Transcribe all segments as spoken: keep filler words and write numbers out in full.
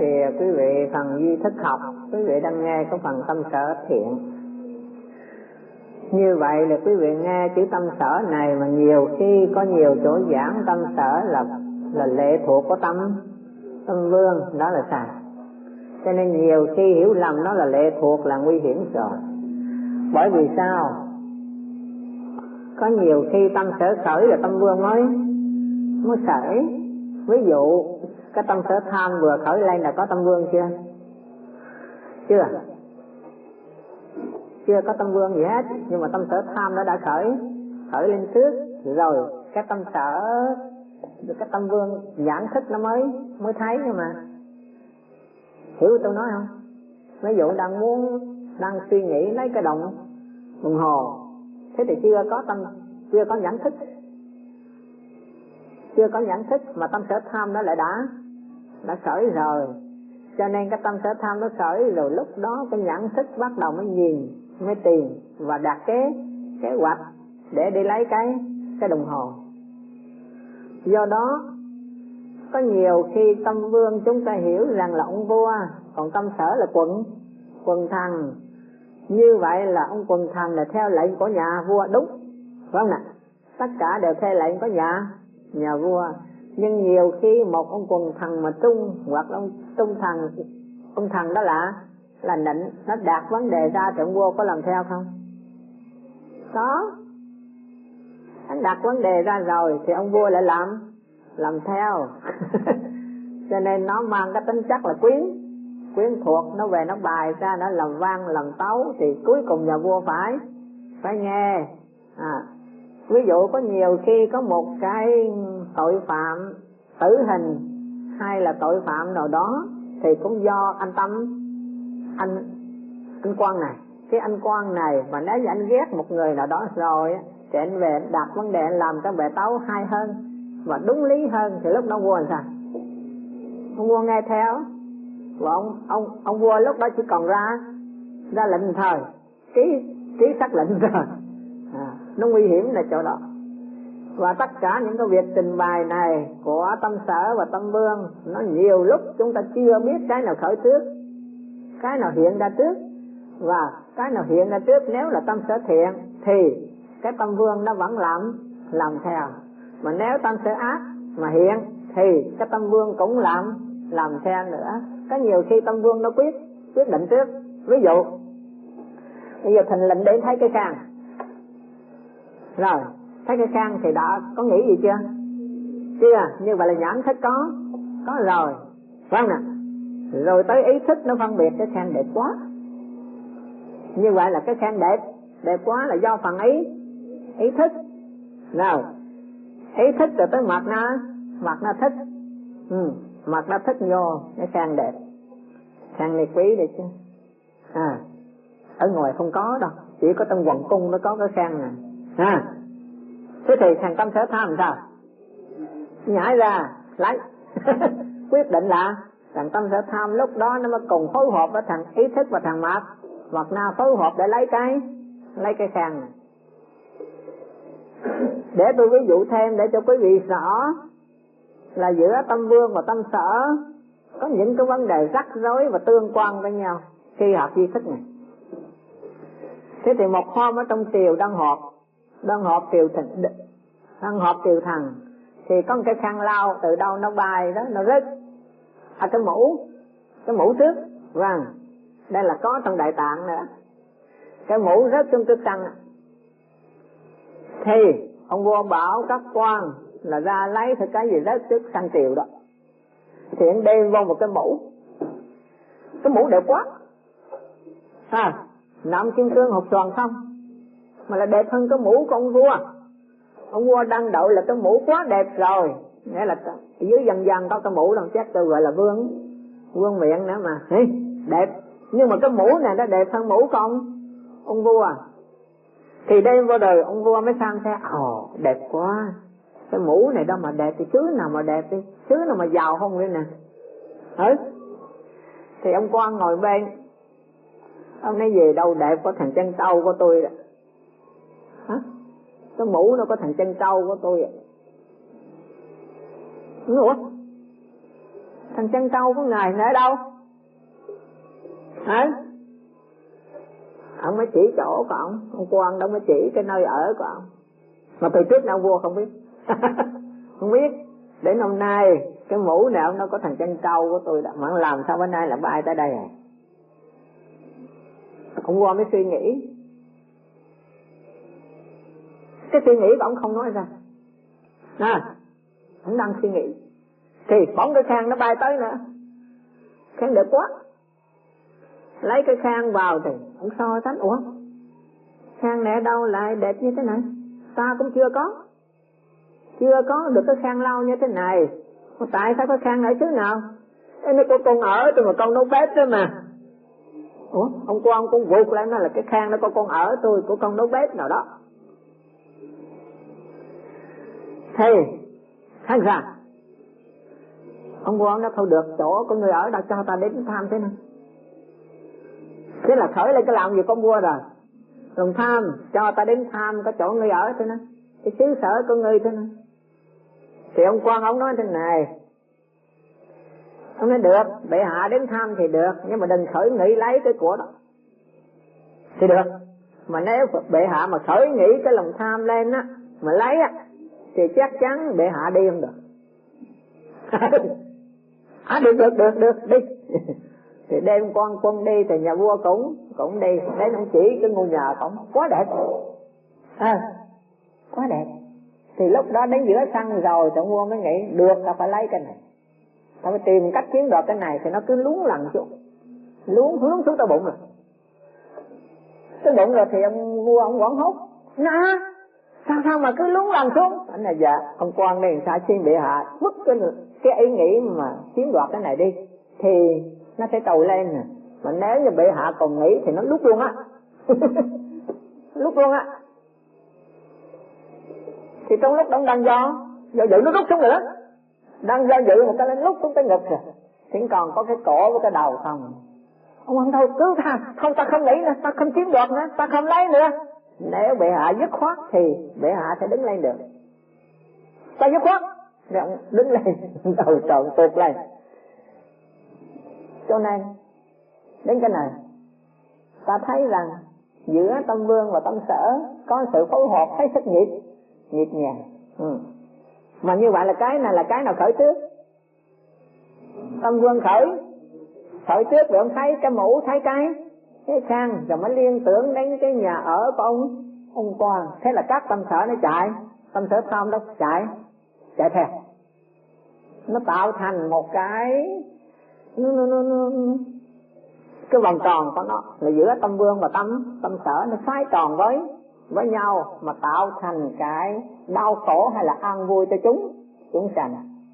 quý vị phần duy thức học, quý vị đang nghe có phần tâm sở thiện. Như vậy là quý vị nghe chữ tâm sở này mà nhiều khi có nhiều chỗ giảng tâm sở là là lệ thuộc của tâm tâm vương, đó là sai. Cho nên nhiều khi hiểu lầm nó là lệ thuộc là nguy hiểm rồi. Bởi vì sao? Có nhiều khi tâm sở khởi là tâm vương mới mới khởi. Ví dụ cái tâm sở tham vừa khởi lên là có tâm vương chưa? Chưa. Chưa có tâm vương gì hết, nhưng mà tâm sở tham nó đã khởi khởi lên trước rồi cái tâm sở cái tâm vương nhãn thức nó mới mới thấy. Nhưng mà hiểu tôi nói không? Ví dụ đang muốn đang suy nghĩ lấy cái đồng đồng hồ, thế thì chưa có tâm chưa có nhãn thức, chưa có nhãn thức mà tâm sở tham nó lại đã đã khởi rồi. Cho nên cái tâm sở tham nó khởi rồi, lúc đó cái nhãn thức bắt đầu mới nhìn, mới tìm và đặt kế kế hoạch để đi lấy cái cái đồng hồ. Do đó có nhiều khi tâm vương chúng ta hiểu rằng là ông vua, còn tâm sở là quận quần thần. Như vậy là ông quần thần là theo lệnh của nhà vua, đúng phải không nào? Tất cả đều theo lệnh của nhà nhà vua. Nhưng nhiều khi một ông quần thần mà trung, hoặc ông trung thần, ông thần đó là là nịnh, nó đặt vấn đề ra thì ông vua có làm theo không? Có. Anh đặt vấn đề ra rồi thì ông vua lại làm làm theo. Cho nên nó mang cái tính chất là quyến quyến thuộc, nó về nó bài ra, nó làm vang làm tấu thì cuối cùng nhà vua phải phải nghe. À, ví dụ có nhiều khi có một cái tội phạm tử hình hay là tội phạm nào đó thì cũng do anh Tâm, anh anh quan này, cái anh quan này mà nếu như anh ghét một người nào đó rồi thì anh về đặt vấn đề làm cái bệ tấu hay hơn và đúng lý hơn, thì lúc đó vua làm sao? Ông vua nghe theo. Và ông ông ông vua lúc đó chỉ còn ra ra lệnh thời, ký ký sắc lệnh rồi. À, nó nguy hiểm là chỗ đó. Và tất cả những cái việc trình bày này của tâm sở và tâm vương, nó nhiều lúc chúng ta chưa biết cái nào khởi trước, cái nào hiện ra trước. Và cái nào hiện ra trước nếu là tâm sở thiện thì cái tâm vương nó vẫn làm làm theo. Mà nếu tâm sở ác mà hiện thì cái tâm vương cũng làm làm theo nữa. Có nhiều khi tâm vương nó quyết quyết định trước. Ví dụ bây giờ thình lình đến thấy cái khang rồi, thấy cái khang thì đã có nghĩ gì chưa? Chưa. Như vậy là nhãn thức có có rồi, phải không nào? Rồi tới ý thức nó phân biệt cái khang đẹp quá. Như vậy là cái khang đẹp đẹp quá là do phần ý ý thức. Nào, ý thức rồi tới mặt na mặt na thức. Ừ, mặt na thức vô cái khang đẹp. Khang này quý đi chứ. À, ở ngoài không có đâu, chỉ có trong hoàng cung mới có cái khang này. À, thế thì thằng tâm sở tham làm sao? Nhảy ra lấy. Quyết định là thằng tâm sở tham lúc đó nó mới cùng phối hợp với thằng ý thức và thằng mặt mặt na phối hợp để lấy cái lấy cái khang này. Để tôi ví dụ thêm để cho quý vị rõ là giữa tâm vương và tâm sở có những cái vấn đề rắc rối và tương quan với nhau khi học duy thức này. Thế thì một hôm ở trong triều đang họp, đang họp triều thần, đang họp triều thần, thì có một cái khăn lau từ đâu nó bay đó, nó rớt à cái mũ, cái mũ trước, vâng, đây là có trong Đại Tạng nữa, cái mũ rớt trong trước khăn. Thì ông vua bảo các quan là ra lấy cái cái gì rớt trước khăn triều đó, thì anh đem vô một cái mũ, cái mũ đẹp quá, à, nạm kim cương hột xoàn không, mà là đẹp hơn cái mũ của ông vua. Ông vua đang đậu là cái mũ quá đẹp rồi, nghĩa là dưới dân gian có cái mũ đâu chắc tôi gọi là vương vương miện nữa mà, Ê, đẹp. Nhưng mà cái mũ này nó đẹp hơn mũ của ông ông vua. Thì đêm vô đời ông vua mới sang xe, ồ đẹp quá, cái mũ này đâu mà đẹp, thì xứ nào mà đẹp đi, xứ nào mà giàu không vậy nè. Ừ. Thì ông quan ngồi bên, ông nói về đâu đẹp có thằng chân trâu của tôi đó. Hả? Cái mũ nó có thằng chân trâu của tôi ạ. Ủa? Thằng chân trâu của ngài ở đâu hả? Ông mới chỉ chỗ của ông, ông quan đâu mới chỉ cái nơi ở của ông. Mà từ trước nào vua không biết. Không biết. Đến hôm nay cái mũ nào nó có thằng chân trâu của tôi đã. Mà làm sao bữa nay là có ai tới đây à? Ông vua mới suy nghĩ. Cái suy nghĩ của ông không nói ra. À, ông đang suy nghĩ thì bỗng cái khang nó bay tới nữa. Khang đẹp quá. Lấy cái khang vào thì ông so sánh, ủa khang này ở đâu lại đẹp như thế này? Ta cũng chưa có Chưa có được cái khang lau như thế này. Mà tại sao có khang ở xứ nào? Ê, nó có con ở tôi mà con nấu bếp đó mà. Ủa ông quan cũng vụt lại nói là cái khang nó có con ở tôi, của con nấu bếp nào đó. Thì thành ra ông quan nó không được, chỗ có người ở đâu cho ta đến tham thế này. Thế là khởi lên cái làm gì con vua rồi. Lòng tham, cho ta đến tham có chỗ người ở thế này, cái xứ sở của người thế này. Thì ông quan ông nói thế này, ông nói được, bệ hạ đến tham thì được, nhưng mà đừng khởi nghĩ lấy cái của đó thì được. Mà nếu bệ hạ mà khởi nghĩ cái lòng tham lên á, mà lấy á, thì chắc chắn bệ hạ đi không được. À được được được được đi. Thì đem quan quân đi thì nhà vua cũng cũng đi. Đến ông chỉ cái ngôi nhà cũng quá đẹp. À, quá đẹp. Thì lúc đó đến giữa sân rồi thì ông vua mới nghĩ được, ta phải lấy cái này, ta phải tìm cách chiếm đoạt cái này. Thì nó cứ luống lằn xuống, luống hướng xuống tới bụng rồi. Tới bụng rồi thì ông vua ông quảng hốt, nè sao sao mà cứ luống lằn xuống. Anh là dạ ông quan đây sao xin bệ hạ vứt cái cái ý nghĩ mà chiếm đoạt cái này đi thì nó sẽ trồi lên nè. Mà nếu như bệ hạ còn nghĩ thì nó lúc luôn á. Lúc luôn á. Thì trong lúc đó đang do do dự nó rút xuống nữa, đang do dự một cái lên lúc xuống tới ngực rồi, chỉ còn có cái cổ với cái đầu không. Ông ông thôi cứ tha, không ta không nghĩ nữa, ta không chiếm đoạt nữa, ta không lấy nữa. Nếu bệ hạ dứt khoát thì bệ hạ sẽ đứng lên được. Ta dứt khoát thì ông đứng lên, đầu trộn tuột lên. Cho nên đến cái này ta thấy rằng giữa Tâm Vương và Tâm Sở có sự phối hợp thấy sức nhịp nhịp nhàng. Ừ. Mà như vậy là cái này là cái nào khởi trước? Tâm Vương khởi khởi trước rồi ông thấy cái mũ, thấy cái cái khang, rồi mới liên tưởng đến cái nhà ở của ông ông quan. Thế là các Tâm Sở nó chạy, Tâm Sở tham đó chạy chạy theo, nó tạo thành một cái nó, nó, nó, nó, cái vòng tròn của nó là giữa Tâm Vương và Tâm Tâm Sở nó xoay tròn với với nhau mà tạo thành cái đau khổ hay là an vui cho chúng chúng sanh.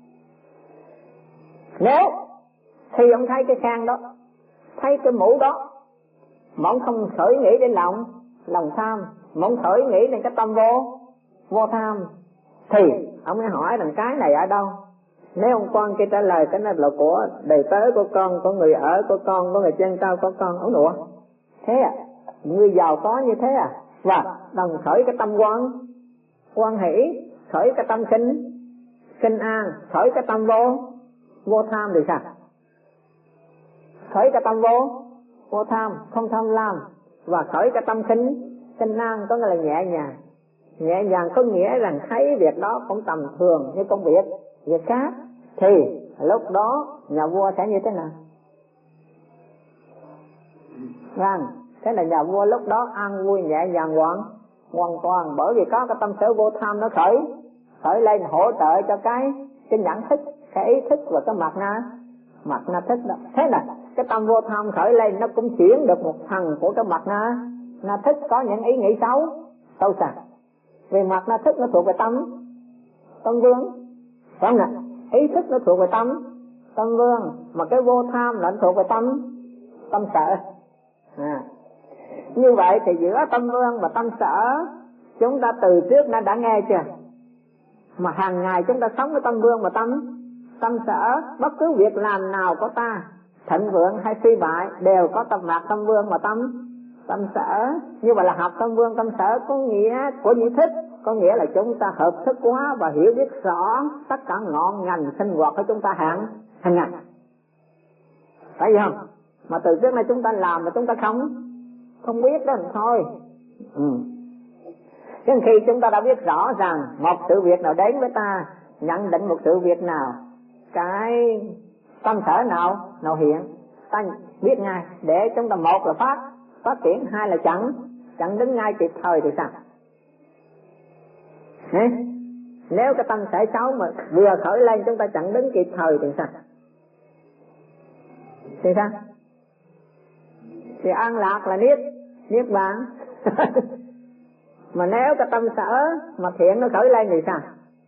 Nếu khi ông thấy cái khang đó, thấy cái mũ đó, mà ông không khởi nghĩ đến lòng lòng tham, mà ông khởi nghĩ đến cái tâm vô vô tham, thì ông mới hỏi rằng cái này ở đâu. Nếu ông quan kia trả lời cái này là của đầy tớ của con, của người ở của con, của người trên cao của con, ông nụa thế à, người giàu có như thế à. Và đồng khởi cái tâm quan quan hỷ, khởi cái tâm khinh khinh an, khởi cái tâm vô vô tham thì sao? Khởi cái tâm vô vô tham, không tham lam, và khởi cái tâm khinh khinh an có nghĩa là nhẹ nhàng. Nhẹ nhàng có nghĩa rằng thấy việc đó cũng tầm thường như công việc việc khác, thì lúc đó nhà vua sẽ như thế nào? Vâng, thế là nhà vua lúc đó an vui nhẹ nhàng hoàn hoàn toàn, bởi vì có cái tâm sở vô tham nó khởi khởi lên hỗ trợ cho cái cái nhận thức, cái ý thức và cái mặt na mặt na thức đó. Thế là cái tâm vô tham khởi lên nó cũng chuyển được một phần của cái mặt na na thức có những ý nghĩ xấu sâu xa. Vì mặt na thức nó thuộc về tâm tâm vương, phải không ạ? Ý thức nó thuộc về tâm tâm vương, mà cái vô tham là nó thuộc về tâm tâm sở. À, như vậy thì giữa Tâm Vương và Tâm Sở chúng ta từ trước đã đã nghe chưa? Mà hàng ngày chúng ta sống với Tâm Vương và Tâm Tâm Sở, bất cứ việc làm nào của ta thịnh vượng hay suy bại đều có tâm mặt Tâm Vương và Tâm Tâm Sở. Như vậy là học Tâm Vương Tâm Sở có nghĩa của nhị thức, có nghĩa là chúng ta hợp thức hóa và hiểu biết rõ tất cả ngọn ngành sinh hoạt của chúng ta hàng hàng ngày. Phải không? Mà từ trước nay chúng ta làm mà chúng ta không không biết đó thôi. Ừ. Chứ khi chúng ta đã biết rõ rằng một sự việc nào đến với ta, nhận định một sự việc nào, cái tâm sở nào nào hiện, ta biết ngay để chúng ta một là phát phát triển, hai là chặn chặn đứng ngay kịp thời thì sao? Đấy. Nếu cái tâm sở xấu mà vừa khởi lên chúng ta chặn đứng kịp thời thì sao? Thì sao? Thì an lạc là niết niết bàn. Mà nếu cái tâm sở mà thiện nó khởi lên thì sao?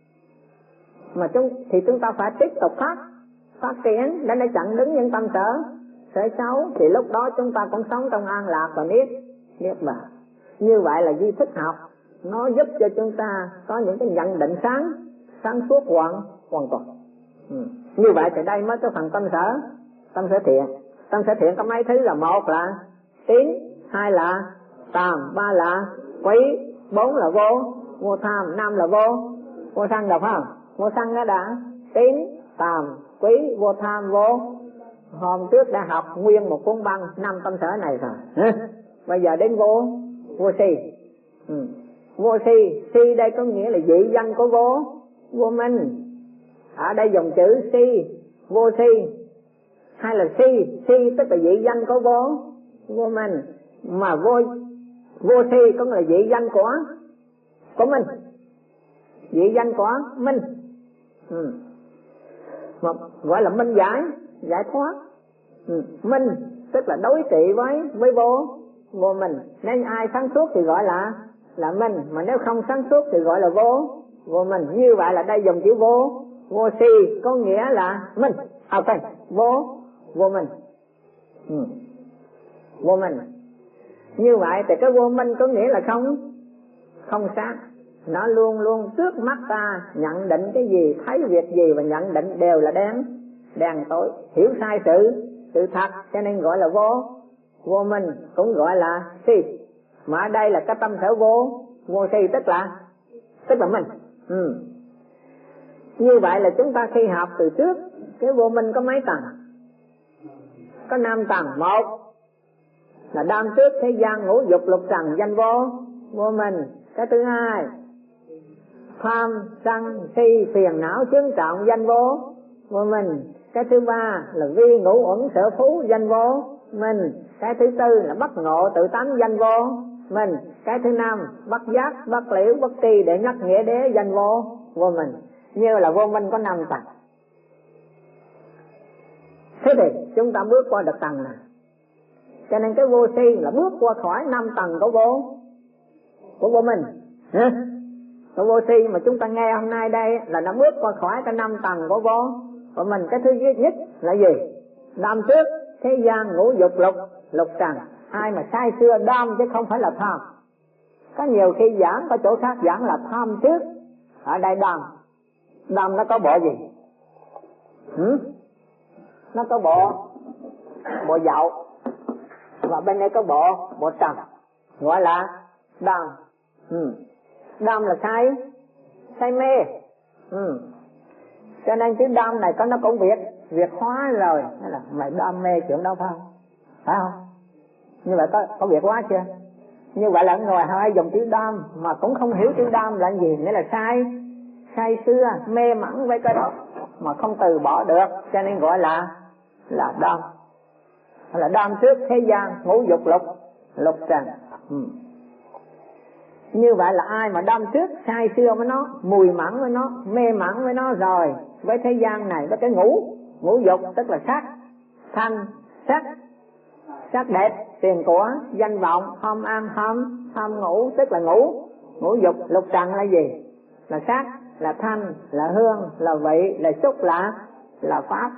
Mà chúng thì chúng ta phải tiếp tục phát phát triển để nó chặn đứng những tâm sở sở xấu, thì lúc đó chúng ta cũng sống trong an lạc và niết niết bàn. Như vậy là duy thức học nó giúp cho chúng ta có những cái nhận định sáng sáng suốt hoàn hoàn toàn. Ừ. Như vậy thì đây mới có phần tâm sở tâm sở thiện. Tâm sở thiện có mấy thứ là: một là tín, hai là tàm, ba là quý, bốn là vô vô tham, năm là vô vô sân. Được không? Vô sân nó đã tín, tàm, quý, vô tham, vô. Hôm trước đã học nguyên một cuốn băng năm tâm sở này rồi. Bây giờ đến vô vô si. Ừ. Vô si, si đây có nghĩa là dị danh của vô vô minh. Ở đây dùng chữ si, vô si. Hay là si, si tức là dị danh của vô vô minh. Mà vô vô si có nghĩa là dị danh của của mình, dị danh của minh. Ừ. Mà gọi là minh giải giải thoát. Ừ. Minh tức là đối trị với với vô vô minh. Nên ai sáng suốt thì gọi là là minh, mà nếu không sáng suốt thì gọi là vô vô minh. Như vậy là đây dùng chữ vô vô si có nghĩa là minh. À okay. vô vô minh. Ừ. Vô minh. Như vậy thì cái vô minh có nghĩa là không không sáng. Nó luôn luôn trước mắt ta, nhận định cái gì, thấy việc gì và nhận định đều là đen đen tối, hiểu sai sự sự thật, cho nên gọi là vô vô minh, cũng gọi là si. Mà ở đây là cái tâm sở vô vô si tức là tức là minh. Ừ. Như vậy là chúng ta khi học từ trước cái vô minh có mấy tầng? Có năm tầng. Một là đam trước thế gian ngũ dục lục trần danh vô vô minh. Cái thứ hai tham sân si phiền não chướng trọng danh vô vô minh. Cái thứ ba là vi ngũ uẩn sở phú danh vô minh. Cái thứ tư là bất ngộ tự tánh danh vô minh. Cái thứ năm bất giác bất liễu bất tri để ngắt nghĩa đế danh vô vô minh. Như là vô minh có năm tầng. Thế thì chúng ta bước qua được tầng này, cho nên cái vô si là bước qua khỏi năm tầng của vô của vô minh. Cái vô si mà chúng ta nghe hôm nay đây là nó bước qua khỏi cái năm tầng của vô của mình. Cái thứ nhất là gì? Đam trước thế gian ngũ dục lục lục trần. Ai mà sai xưa đam chứ không phải là tham. Có nhiều khi giảng có chỗ khác giảng là tham trước, ở đây đam. Đam nó có bộ gì? Ừ? Nó có bộ bộ dậu, và bên đây có bộ bộ trần, gọi là đam. Ừ. Đam là say say mê. Ừ. Cho nên chữ đam này có nó cũng việc việc hóa rồi. Nên là mày đam mê chuyện đâu phải không? Phải không? Như vậy có có việc hóa chưa? Như vậy là người hay dùng chữ đam mà cũng không hiểu chữ đam là gì, nghĩa là say say xưa mê mẩn với cái đó mà không từ bỏ được, cho nên gọi là là đam. Là đam trước thế gian ngũ dục lục lục trần. Ừ. Như vậy là ai mà đam trước say xưa với nó, mùi mẫn với nó, mê mẩn với nó rồi, với thế gian này, với cái ngũ ngũ dục tức là sắc thanh sắc sắc đẹp, tiền của, danh vọng, tham ăn tham tham ngũ tức là ngũ ngũ dục. Lục trần là gì? Là sắc, là thanh, là hương, là vị, là xúc, là là pháp.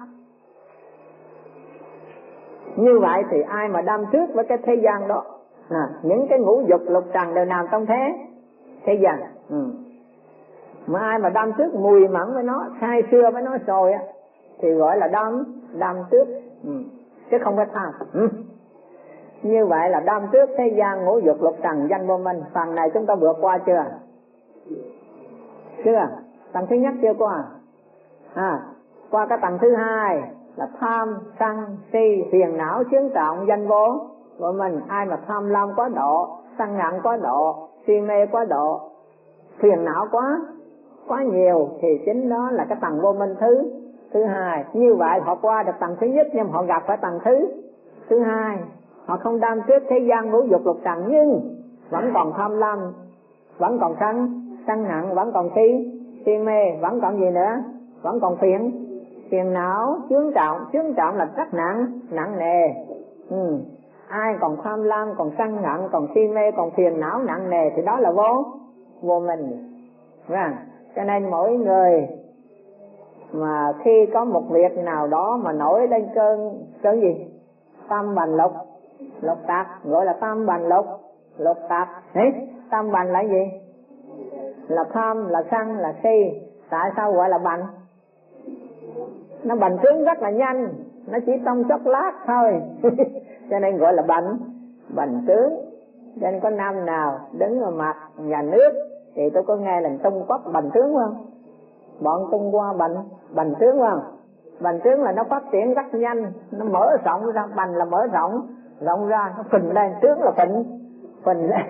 Như vậy thì ai mà đam trước với cái thế gian đó, à, những cái ngũ dục lục trần đều nằm trong thế thế gian. Ừ. Mà ai mà đam trước mùi mẫn với nó, say xưa với nó rồi á, thì gọi là đam đam trước. Ừ. Chứ không phải tham. Ừ. Như vậy là đam trước thế gian ngũ dục lục trần danh vô minh. Phần này chúng ta vượt qua chưa? Chưa. Tầng thứ nhất chưa qua. À, Qua cái tầng thứ hai là tham, sân, si, phiền não, chướng trọng, danh vô của mình. Ai mà tham lam quá độ, sân hận quá độ, si mê quá độ, phiền não quá quá nhiều thì chính đó là cái tầng vô minh thứ thứ hai. Như vậy họ qua được tầng thứ nhất nhưng họ gặp phải tầng thứ thứ hai. Họ không đam trước thế gian ngũ dục lục trần nhưng vẫn còn tham lam, vẫn còn sân sân hận, vẫn còn si si mê, vẫn còn gì nữa, vẫn còn phiền phiền não, chướng trọng. Chướng trọng là rất nặng nặng nề. ừ. Ai còn tham lam, còn sân hận, còn si mê, còn phiền não nặng nề thì đó là vô vô minh. Vâng. Cho nên mỗi người mà khi có một việc nào đó mà nổi lên cơn cơn gì tam bành lục lục tạp, gọi là tam bành lục lục tạp. Đấy, tam bành là gì? Là tham, là sân, là si. Tại sao gọi là bành? Nó bành trướng rất là nhanh, nó chỉ trong chốc lát thôi cho nên gọi là bành bành trướng. Cho nên có năm nào đứng ở mặt nhà nước thì tôi có nghe là Trung Quốc bành trướng không? Bọn Trung Hoa bành bành trướng không? Bành trướng là nó phát triển rất nhanh, nó mở rộng ra. Bành là mở rộng rộng ra, nó phình lên. Trướng là phình phình lên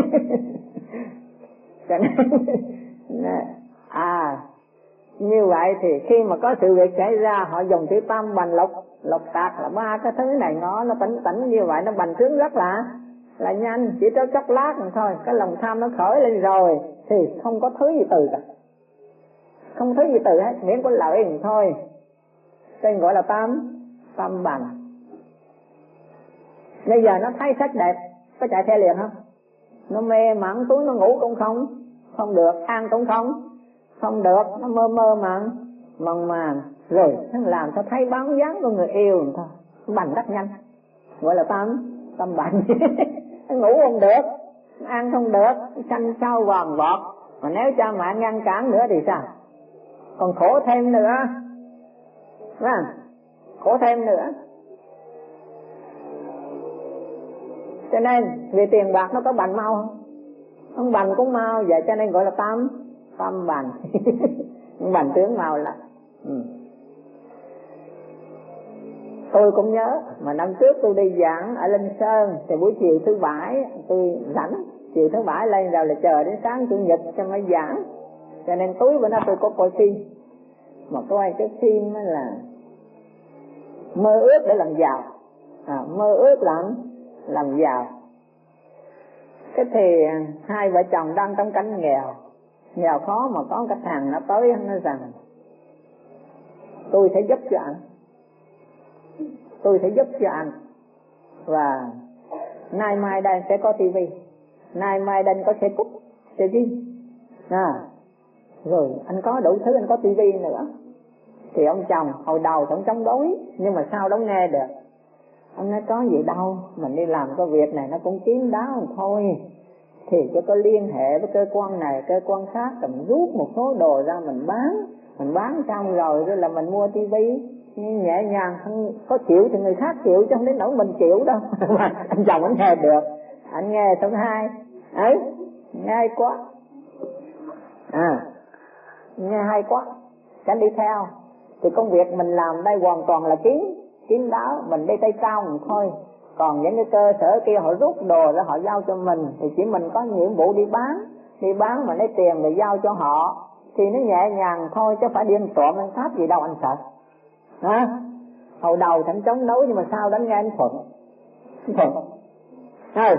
cho nên à như vậy thì khi mà có sự việc xảy ra họ dùng chữ tam bành lục lục tạc là ba cái thứ này nó nó tỉnh tỉnh như vậy, nó bành trướng rất là là nhanh, chỉ trong chốc lát rồi thôi. Cái lòng tham nó khởi lên rồi thì không có thứ gì từ cả, không thứ gì từ hết, miễn có lợi thì thôi. Tên gọi là tam tam bành. Bây giờ nó thấy sắc đẹp có chạy theo liền không? Nó mê mẩn túi nó ngủ cũng không không được, ăn cũng không không được, nó mơ mơ màng màng màng rồi nó làm cho thấy bóng dáng của người yêu thôi. Bành rất nhanh, gọi là tam tam bành nó ngủ không được, ăn không được, xanh xao vòn vọt. Mà nếu cha mẹ ngăn cản nữa thì sao? Còn khổ thêm nữa, vâng, khổ thêm nữa. Cho nên vì tiền bạc nó có bành mau không? Không bành cũng mau, vậy cho nên gọi là tam tam bành bành trướng mau là ừ. Tôi cũng nhớ mà năm trước tôi đi giảng ở Linh Sơn thì buổi chiều thứ bảy tôi rảnh, chiều thứ bảy lên rồi là chờ đến sáng chủ nhật cho mới giảng. Cho nên tối bữa nay tôi có coi phim, mà coi cái phim là mơ ước để làm giàu, à, mơ ước làm làm giàu. Cái thì hai vợ chồng đang trong cảnh nghèo nghèo khó, mà có cái thằng nó tới nó rằng tôi sẽ giúp cho anh, tôi sẽ giúp cho anh, và nay mai đây sẽ có tivi, nay mai đây có xe cút xe vi à, rồi anh có đủ thứ, anh có tivi nữa. Thì ông chồng hồi đầu cũng chống đối, nhưng mà sau đó nghe được. Ông nói có gì đâu, mình đi làm cái việc này nó cũng kiếm đáo thôi, thì cho có liên hệ với cơ quan này cơ quan khác, mình rút một số đồ ra mình bán, mình bán xong rồi rồi là mình mua tivi nhẹ nhàng. Không có chịu thì người khác chịu chứ không đến nỗi mình chịu đâu anh chồng anh nghe được, anh nghe thứ hai ấy ngay quá à, nghe hay quá, cái đi theo. Thì công việc mình làm đây hoàn toàn là kín kín đáo, mình đi tay cao mình thôi. Còn những cái cơ sở kia họ rút đồ ra họ giao cho mình, thì chỉ mình có nhiệm vụ đi bán, đi bán mà lấy tiền để giao cho họ, thì nó nhẹ nhàng thôi, chứ phải điên trộm ăn cắp gì đâu anh sợ. Hả? Hồi đầu thằng chống đấu, nhưng mà sau đó nghe anh Thuận, anh Thuận, à,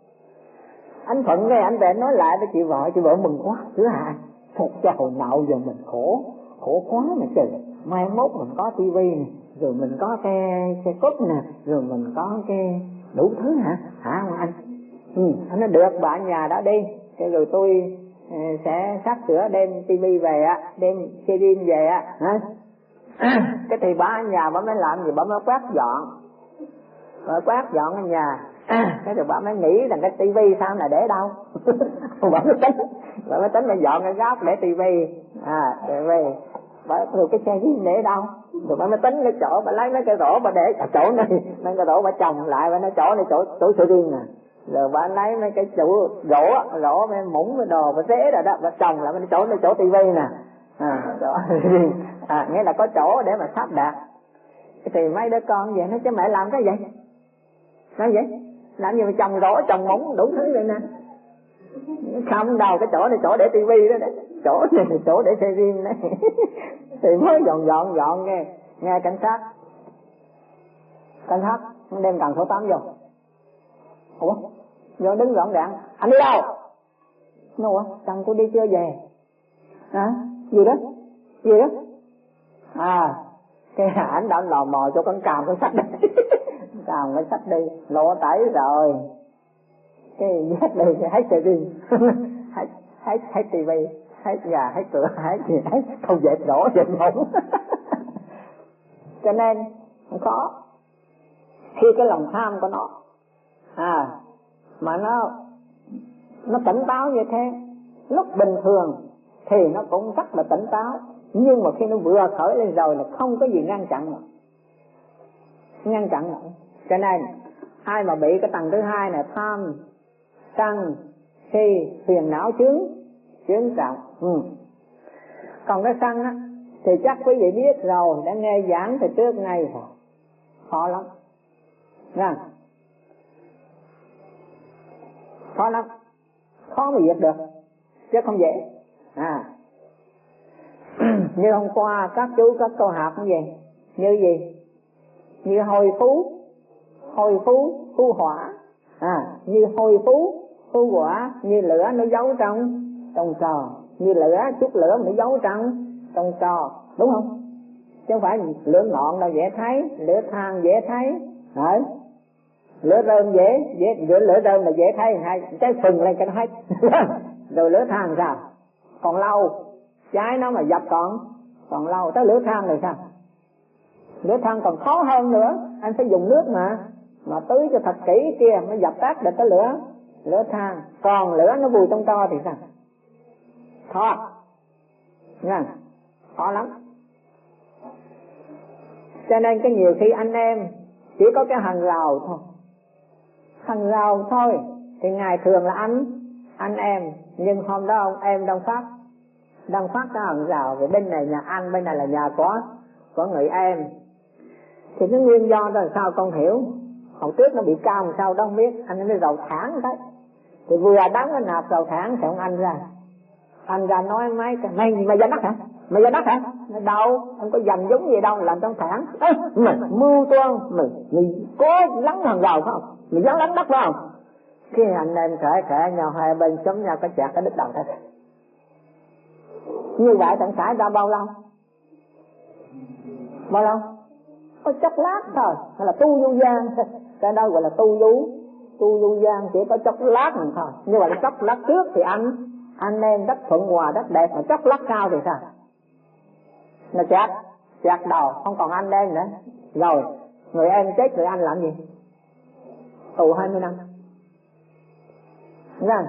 anh Thuận nghe anh về nói lại với chị vợ, chị vợ mừng quá, thứ hai, phục cho hồi nào giờ mình khổ, khổ quá mà trời, mai mốt mình có tivi này, rồi mình có cái cái cúp nè, rồi mình có cái đủ thứ hả, hả anh? Ừ, anh nói được, bà nhà đã đi, cái rồi tôi sẽ sắp sửa đem tivi về á, đem xê đê về á, hả? Cái thì bà nhà bà mới làm gì, bà mới quét dọn, bà quét dọn ở nhà. Cái rồi bà mới nghĩ rằng cái tivi sao là để đâu bà mới tính bà mới tính là dọn cái góc để tivi à tivi bà rồi cái xe gì để đâu, rồi bà mới tính cái chỗ, bà lấy mấy cái rổ bà để ở chỗ này, mấy cái rổ bà chồng lại, bà nói chỗ này chỗ chỗ sửa riêng nè, rồi bà lấy mấy cái chỗ rổ rổ mấy muỗng mấy đồ bà xé rồi đó, bà chồng lại mấy chỗ này chỗ tivi nè, À, chỗ riêng, à, nghĩa là có chỗ để mà sắp đặt. Thì mấy đứa con vậy nó chứ mẹ làm cái vậy? Nói vậy? Làm gì mà chồng rổ, chồng móng đủ thứ vậy nè. Không đâu, cái chỗ này chỗ để tivi đó đấy, chỗ này là chỗ để xe riêng đấy. Thì mới dọn dọn dọn nghe, nghe cảnh sát. Cảnh sát nó đem cần số tám vô. Ủa? Vô đứng gọn gàng, anh đi đâu? Nó ủa, chồng tôi đi chưa về. Hả? Gì đó? Gì đó? À, cái ảnh đã lò mò cho con càm con sách đi. Càm con sách đi, lộ tẩy rồi. Cái dắt đi, hết xe riêng. hết, hết, hết tivi, hết gà, hết cửa, hết gì, hết không dẹp đổ, dẹp mỏng. Cho nên, không có. Khi cái lòng tham của nó, à, mà nó, nó tỉnh táo như thế, lúc bình thường thì nó cũng rất là tỉnh táo. Nhưng mà khi nó vừa khởi lên rồi là không có gì ngăn chặn nữa. Ngăn chặn nữa. Cho nên ai mà bị cái tầng thứ hai này, tham, sân, si, phiền não chướng, chướng trọng. Ừ. Còn cái sân á thì chắc quý vị biết rồi, đã nghe giảng từ trước nay rồi. Khó lắm. Nha. Khó lắm. Khó mà diệt được, chứ không dễ. À. Như hôm qua các chú các cô học như vậy. Như gì? Như hồi phú, hồi phú, phú hỏa. À, như hồi phú, phú hỏa, như lửa nó giấu trong trong trò, như lửa, chút lửa nó giấu trong trong trò, đúng không? Chứ không phải lửa ngọn đâu dễ thấy, lửa than dễ thấy. Đấy. Lửa rơm dễ, dễ lửa, lửa rơm là dễ thấy, hay trái phừng lên cái nó hết. Rồi lửa than sao? Còn lâu, trái nó mà dập còn còn lâu. Tới lửa than rồi sao? Lửa than còn khó hơn nữa, anh phải dùng nước mà mà tưới cho thật kỹ kia mới dập tắt được cái lửa lửa than. Còn lửa nó vùi trong tro thì sao? Khó nha, khó lắm. Cho nên cái nhiều khi anh em chỉ có cái hàng rào thôi, hàng rào thôi. Thì ngày thường là anh anh em, nhưng hôm đó ông em đang phát đang phát cái hàng rào, vì bên này nhà anh, bên này là nhà của của người em. Thì cái nguyên do đó là sao con hiểu? Hồi trước nó bị cao làm sao đó không biết, anh nó rầu thẳng đấy. Thì vừa đóng cái nạp rầu thẳng thì ông anh ra, anh ra nói mấy cái mày mày ra đất hả? Mày ra đất hả? Nói đâu, anh có dành giống gì đâu làm trong thẳng. Ê, mày mưu toan, mày mày có lắng hàng rào phải không? Mày dám lắng đất phải không? Khi anh em kể kể nhau hai bên chống nhau cái chặt cái đứt đầu thôi. Như vậy tận xảy ra bao lâu? Bao lâu? Có chốc lát thôi, hay là tu du gian. Cái đó gọi là tu du tu du gian, chỉ có chốc lát mình thôi. Như vậy là chốc lát trước thì anh anh em rất thuận hòa, rất đẹp. Mà chốc lát sau thì sao? Nó chặt chặt đầu, không còn anh em nữa. Rồi người em chết, người anh làm gì? Tù hai mươi năm. Nghe?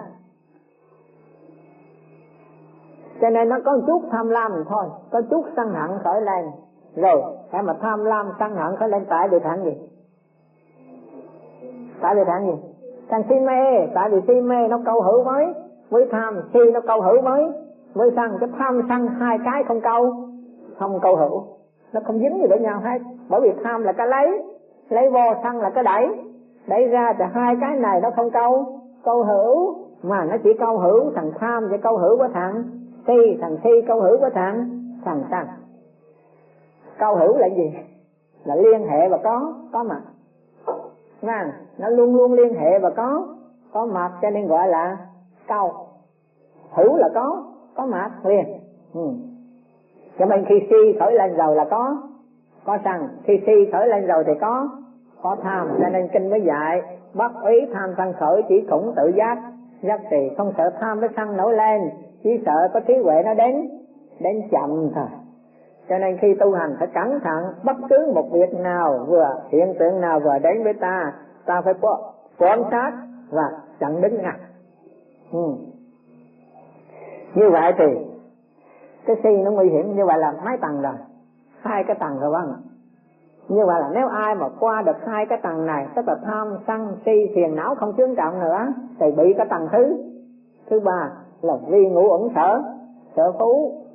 Cho nên nó có một chút tham lam thôi, có chút sân hận khởi lên. Rồi cái mà tham lam sân hận khởi lên tại vì thằng gì? Tại vì thằng gì? Thằng si mê. Tại vì si mê nó câu hữu với với tham, si nó câu hữu với với sân. Cái tham sân hai cái không câu không câu hữu, nó không dính gì với nhau hết. Bởi vì tham là cái lấy lấy vô, sân là cái đẩy đẩy ra, thì hai cái này nó không câu câu hữu, mà nó chỉ câu hữu thằng tham với câu hữu với thằng si, thằng si câu hữu với thằng thằng sân. Câu hữu là gì? Là liên hệ và có có mặt. Nghe? Nó luôn luôn liên hệ và có có mặt, cho nên gọi là câu. Hữu là có có mặt liền. Ừ. Cho nên khi si khởi lên rồi là có có sân, khi si khởi lên rồi thì có có tham. Cho nên kinh mới dạy bất ý tham sân khởi, chỉ khủng tự giác giác trì, không sợ tham với sân nổi lên, chỉ sợ có trí huệ nó đến đến chậm thôi. Cho nên khi tu hành phải cẩn thận, bất cứ một việc nào vừa hiện tượng nào vừa đến với ta, ta phải quan sát và chặn đứng ngay. Ừ. Như vậy thì cái si nó nguy hiểm. Như vậy là mấy tầng rồi? Hai cái tầng rồi bác. Như vậy là nếu ai mà qua được hai cái tầng này, tức là tham sân si phiền não không chướng trọng nữa, thì bị cái tầng thứ thứ ba là vi ngũ uẩn sở sở phú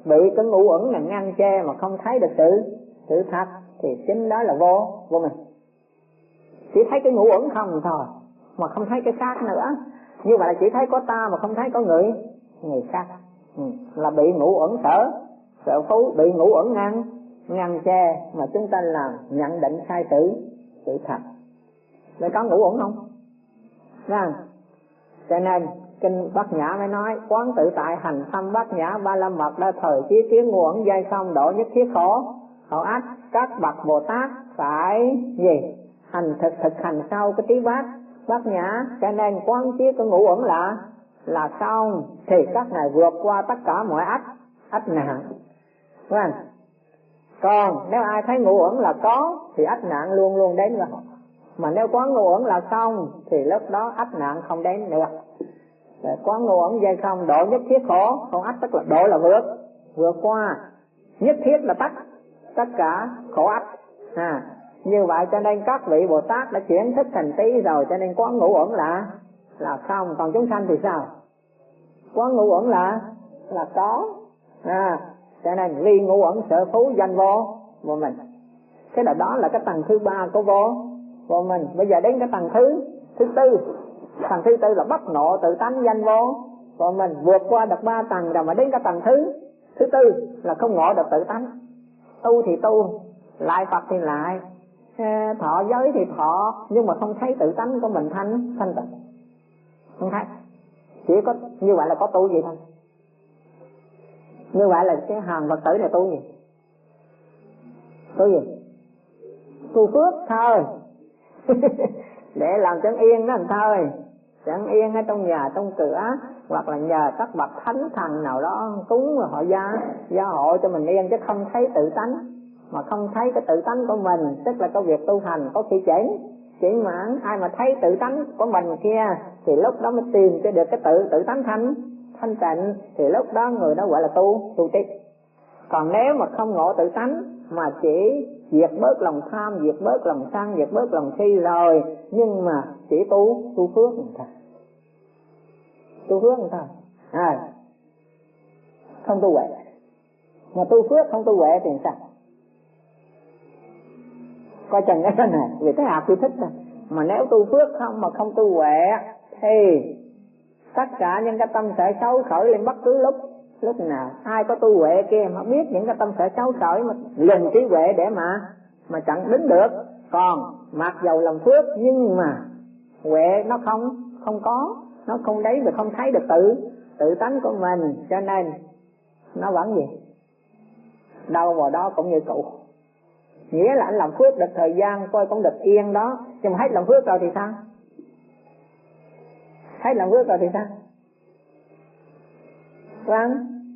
bị cái ngũ uẩn là ngăn che mà không thấy được sự sự thật thì chính đó là vô vô mình. Chỉ thấy cái ngũ uẩn không thôi mà không thấy cái khác nữa. Như vậy là chỉ thấy có ta mà không thấy có người người khác. Ừ. Là bị ngũ uẩn sở sở phú, bị ngũ uẩn ngăn ngăn che mà chúng ta làm nhận định sai sự sự thật. Vậy có ngũ uẩn không? Nha. Cho nên kinh Bát Nhã mới nói quán tự tại hành thâm Bát Nhã ba la mật đã thời chí kiến ngũ uẩn dây không độ nhất thiết khổ khổ ách. Các bậc Bồ Tát phải gì? Hành thực thực hành sau cái tí bát Bát Nhã. Cho nên quán chiếu cái ngũ uẩn là là xong thì các ngài vượt qua tất cả mọi ách ách nạn. Vâng. Còn nếu ai thấy ngũ uẩn là có thì ách nạn luôn luôn đến rồi. Mà nếu quán ngũ uẩn là xong thì lúc đó ách nạn không đến nữa. Rồi quán ngũ uẩn dây không độ nhất thiết khổ không ách, tức là độ là vượt vượt qua, nhất thiết là tắt tất cả khổ ách. À, như vậy cho nên các vị Bồ Tát đã chuyển thức thành tí rồi, cho nên quán ngũ uẩn là là không. Còn chúng sanh thì sao? Quán ngũ uẩn là là có. À, cho nên vì ngũ uẩn sở phú danh vô vô mình. Thế là đó là cái tầng thứ ba của vô vô mình. Bây giờ đến cái tầng thứ thứ tư. Tầng thứ tư là bất ngộ tự tánh danh vô vô mình. Vượt qua được ba tầng rồi mà đến cái tầng thứ thứ tư là không ngộ được tự tánh. Tu thì tu, lại Phật thì lại, thọ giới thì thọ, nhưng mà không thấy tự tánh của mình thanh thanh tịnh, không thấy. Chỉ có như vậy là có tu gì thôi. Như vậy là cái hàng Phật tử này tu gì? Tu gì? Tu phước thôi. Để làm cho yên đó thôi, chẳng yên ở trong nhà trong cửa, hoặc là nhờ các bậc thánh thần nào đó cúng mà họ gia gia hộ cho mình yên, chứ không thấy tự tánh. Mà không thấy cái tự tánh của mình tức là có việc tu hành có khi chỉnh chỉnh mãn. Ai mà thấy tự tánh của mình kia thì lúc đó mới tìm cho được cái tự tự tánh thanh thanh tịnh, thì lúc đó người đó gọi là tu tu trí. Còn nếu mà không ngộ tự tánh mà chỉ diệt bớt lòng tham, diệt bớt lòng sân, diệt bớt lòng si rồi, nhưng mà chỉ tu tu phước người ta, tu phước người ta, à, không tu huệ. Mà tu phước không tu huệ thì sao? Coi chừng cái này, vì cái hạt tôi thích rồi. Mà nếu tu phước không mà không tu huệ thì tất cả những cái tâm sở xấu khởi lên bất cứ lúc lúc nào. Ai có tu huệ kia mà biết những cái tâm sở xấu khởi mà dùng trí huệ để mà mà chẳng đứng được. Còn mặc dầu làm phước nhưng mà huệ nó không không có, nó không đấy và không thấy được tự tự tánh của mình, cho nên nó vẫn gì đâu vào đó cũng như cũ. Nghĩa là anh làm phước được thời gian coi cũng được yên đó, nhưng mà hết làm phước rồi thì sao? Hết làm phước rồi thì sao? Vâng.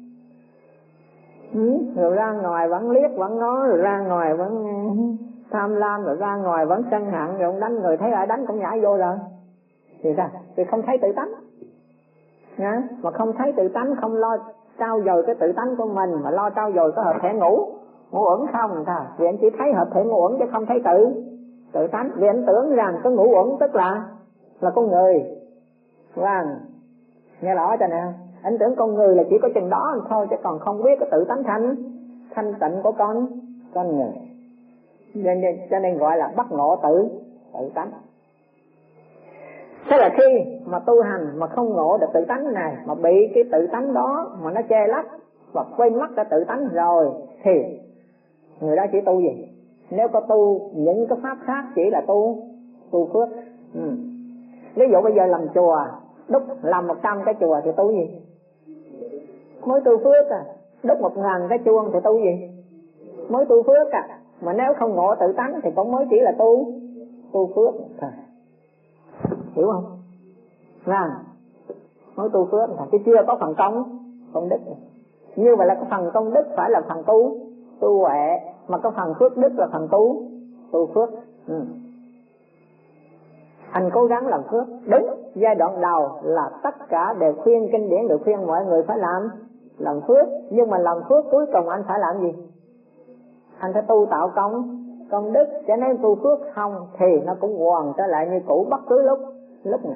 Ừ, rồi ra ngoài vẫn liếc vẫn nói, rồi ra ngoài vẫn tham lam, rồi ra ngoài vẫn sân hận, rồi ông đánh người thấy ai đánh cũng nhảy vô rồi thì sao? Thì không thấy tự tánh. Nha? Mà không thấy tự tánh, không lo trao dồi cái tự tánh của mình, mà lo trao dồi cái hợp thể ngũ ngũ uẩn không thôi. Vì anh chỉ thấy hợp thể ngũ uẩn chứ không thấy tự tự tánh. Vì anh tưởng rằng cái ngũ uẩn tức là là con người. Vâng, nghe rõ cho nè. Anh tưởng con người là chỉ có chừng đó thôi, chứ còn không biết cái tự tánh thanh thanh tịnh của con con người. Cho nên, cho nên gọi là bất ngộ tự tự tánh. Thế là khi mà tu hành mà không ngộ được tự tánh này, mà bị cái tự tánh đó mà nó che lấp và quên mất cái tự tánh rồi, thì người đó chỉ tu gì? Nếu có tu những cái pháp khác chỉ là tu tu phước. Ừ. Ví dụ bây giờ làm chùa, đúc làm một trăm cái chùa thì tu gì? Mới tu phước à. Đúc một ngàn cái chuông thì tu gì? Mới tu phước à. Mà nếu không ngộ tự tánh thì cũng mới chỉ là tu tu phước thôi. Hiểu không? Vâng, mới tu phước thôi, chứ chưa có phần công công đức. Như vậy là cái phần công đức phải là phần tu tu huệ, mà cái phần phước đức là phần tu tu phước. Ừ. Anh cố gắng làm phước. Đúng, giai đoạn đầu là tất cả đều khuyên, kinh điển đều khuyên mọi người phải làm làm phước. Nhưng mà làm phước cuối cùng anh phải làm gì? Anh phải tu tạo công công đức. Cho nên tu phước không thì nó cũng hoàn trở lại như cũ bất cứ lúc lúc nào.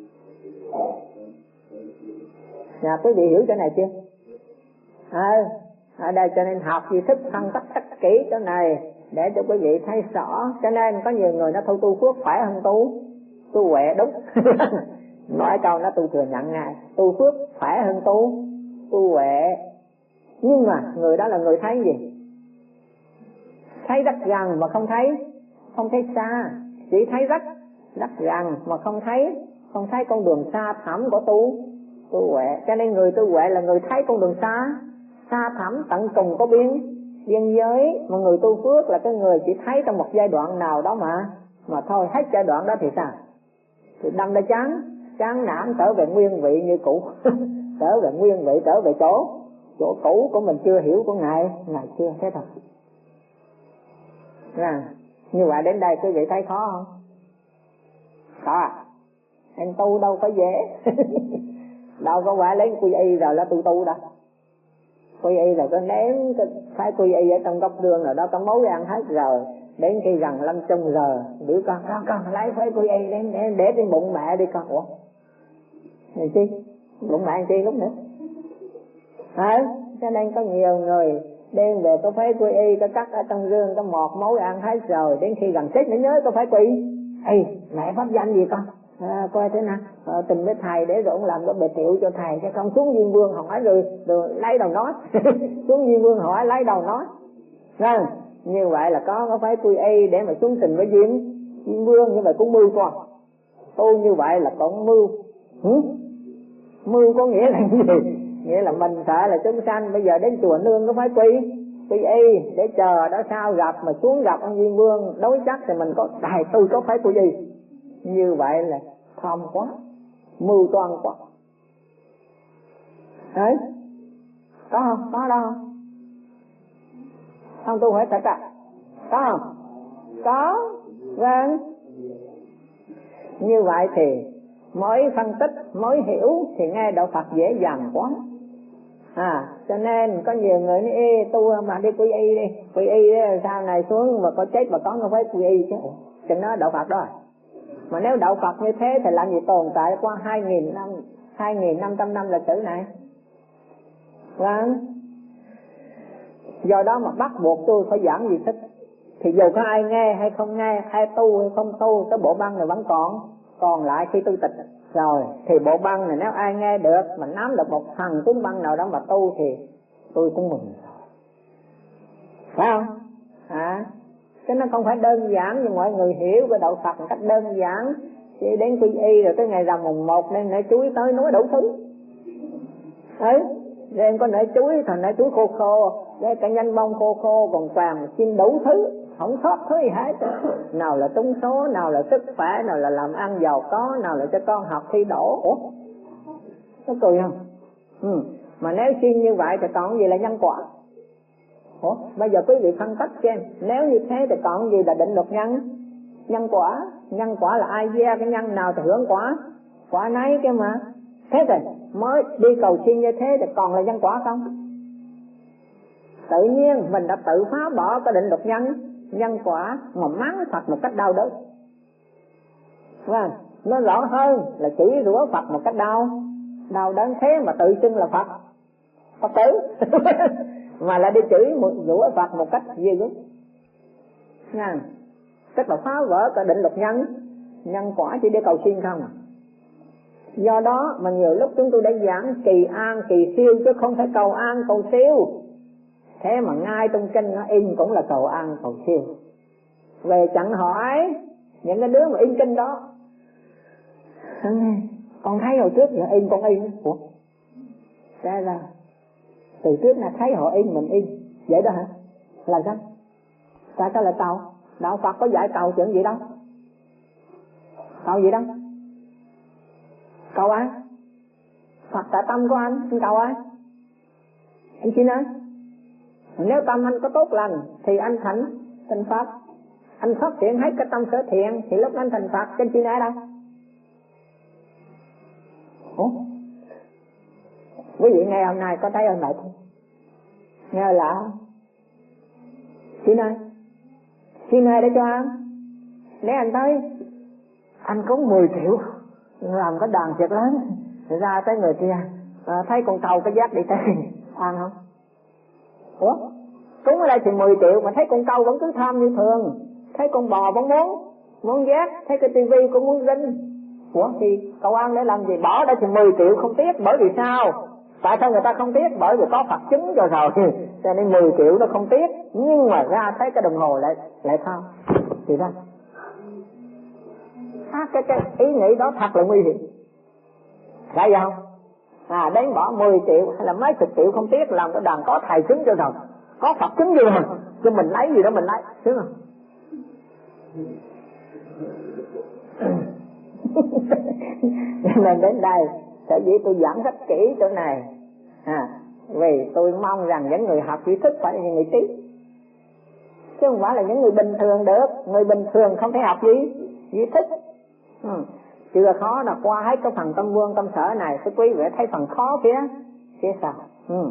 Nhà quý vị hiểu chỗ này chưa? À, Ở đây cho nên học gì thức phân tích tất kỹ chỗ này để cho quý vị thấy rõ. Cho nên có nhiều người nó thu tu phước khỏe hơn tu tu huệ, đúng. Nói câu nó tu thừa nhận ngay, tu phước khỏe hơn tu tu huệ. Nhưng mà người đó là người thấy gì? Thấy rất gần mà không thấy không thấy xa, chỉ thấy rất rất gần mà không thấy không thấy con đường xa thẳm của tu tu huệ. Cho nên người tu huệ là người thấy con đường xa xa thẳm tận cùng có biên biên giới, mà người tu phước là cái người chỉ thấy trong một giai đoạn nào đó mà mà thôi. Hết giai đoạn đó thì sao? Thì đâm ra chán chán nản, trở về nguyên vị như cũ. Trở về nguyên vị, trở về chỗ chỗ cũ của mình chưa hiểu của ngài ngài chưa. Thế thôi. Rằng như vậy đến đây quý vị thấy khó không? Khó à? Anh tu đâu có dễ. Đâu có phải lấy quy y rồi là tu tu đâu. Quy y rồi có ném cái phải quy y ở trong góc đường rồi đó, có mối ăn hết rồi. Đến khi gần lâm chung giờ đứa con con con lấy phải quy y để, để, để trên bụng mẹ đi con. Ủa này chi? Bụng mẹ chi lúc nữa hả? Cho nên có nhiều người đem về có phải quy y, có cắt ở trong gương, có một mối ăn hết rồi, đến khi gần chết mới nhớ có phải quy. Ê, mẹ pháp danh gì con? À, coi thế nào, à, tình với thầy để rồi ông làm cái bề tiệu cho thầy, cho con xuống Diêm Vương hỏi rồi, rồi lấy đầu nói. Xuống Diêm Vương hỏi lấy đầu nói. Nên, như vậy là có có phải quy y để mà xuống tình với Diêm Diêm Vương, như vậy cũng mưu con. Tu như vậy là còn mưu. Hử? Mưu có nghĩa là gì? Nghĩa là mình sợ là chúng sanh bây giờ đến chùa nương có phải quy quy y để chờ đó sao gặp, mà xuống gặp ông Diêm Vương đối chắc thì mình có tài tôi có phải quy y. Như vậy là tham quá, mưu toan quá. Đấy, có không? Có đâu không? Không tu hỏi thật à? Có không? Có, vâng. Như vậy thì mới phân tích, mới hiểu thì nghe đạo Phật dễ dàng quá. À, cho nên có nhiều người nói ê, tu mà đi quy y đi, quy y đi, sau này xuống mà có chết mà có nó phải quy y chứ. Cho nó đạo Phật đó. Mà nếu đạo Phật như thế thì làm gì tồn tại qua hai nghìn năm, hai nghìn năm trăm năm lịch sử này. Vâng. Do đó mà bắt buộc tôi phải giảng gì thích. Thì dù có ai nghe hay không nghe, hay tu hay không tu, cái bộ băng này vẫn còn còn lại khi tu tịch rồi. Thì bộ băng này nếu ai nghe được mà nắm được một phần cuốn băng nào đó mà tu thì tôi cũng mừng rồi. Phải không? À, chứ nó không phải đơn giản như mọi người hiểu về đạo Phật một cách đơn giản. Chỉ đến quy y rồi tới ngày rằm mùng một nên nãy chuối tới nói đủ thứ. Đấy, rồi em có nãy chuối, thành nãy chuối khô khô, cái cả nhanh bông khô khô còn toàn xin đủ thứ, không sót thứ gì hết. Nào là trúng số, nào là sức khỏe, nào là làm ăn giàu có, nào là cho con học thi đỗ. Ủa? Có cười không? Ừ. Mà nếu xin như vậy thì còn gì là nhân quả? Ủa? Bây giờ quý vị phân tích xem, nếu như thế thì còn gì là định luật nhân? Nhân quả, nhân quả là ai gieo cái nhân nào thì hưởng quả, quả nấy cái mà. Thế rồi mới đi cầu xin như thế thì còn là nhân quả không? Tự nhiên mình đã tự phá bỏ cái định luật nhân nhân quả mà mắng Phật một cách đau đớn. Vâng, nó rõ hơn là chửi rủa Phật một cách đau đau đớn, thế mà tự xưng là Phật Phật tử. Mà lại đi chửi một rủa Phật một cách ghê gớm. Nha, tức là phá vỡ cái định luật nhân nhân quả chỉ để cầu xin không. Do đó mà nhiều lúc chúng tôi đã giảng kỳ an kỳ siêu chứ không phải cầu an cầu siêu. Thế mà ngay trong kinh nó in cũng là cầu an cầu siêu. Về chẳng hỏi những cái đứa mà in kinh đó, con thấy hồi trước là in con in. Ủa? Ra là từ trước là thấy họ in mình in vậy đó hả? Là sao? Tại sao lại cầu? Đạo Phật có dạy cầu chuyện gì đâu. Cầu gì đâu? Cầu ai? Phật tại tâm của anh, anh cầu ai? Anh xin ai? Nếu tâm anh có tốt lành thì anh thành thành Phật. Anh phát triển hết cái tâm sở thiện thì lúc anh thành Phật, anh xin ai đâu? Ủa? Quý vị nghe hôm nay có thấy ơn mệt không? Nghe lạ không? Xin ai? Xin ai để cho anh? Nếu anh tới anh cúng mười triệu làm cái đàn thiệt lớn, ra tới người kia à, thấy con tàu cái giác đi tới ăn không? Ủa cúng ở đây thì mười triệu mà thấy con câu vẫn cứ tham như thường, thấy con bò vẫn muốn muốn giác, thấy cái tivi cũng muốn rinh. Ủa thì cầu an để làm gì? Bỏ đây thì mười triệu không tiếc. Bởi vì sao? Tại sao người ta không tiếc? Bởi vì có Phật chứng cho rồi, cho nên mười triệu nó không tiếc. Nhưng mà ra thấy cái đồng hồ lại lại tham thì ra à, cái, cái ý nghĩ đó thật là nguy hiểm. Phải không? À đến bỏ mười triệu hay là mấy chục triệu không tiếc, làm cái đàn có thầy chứng cho rồi, có Phật chứng gì mà cho mình lấy gì đó mình lấy, đúng không? Nên đến đây sở dĩ tôi giảng rất kỹ chỗ này à, vì tôi mong rằng những người học trí thức phải là những người trí, chứ không phải là những người bình thường được. Người bình thường không thể học gì trí thức. Ừ. Chưa khó là qua hết cái phần tâm vương tâm sở này, cái quý vị thấy phần khó phía phía sau. Ừ.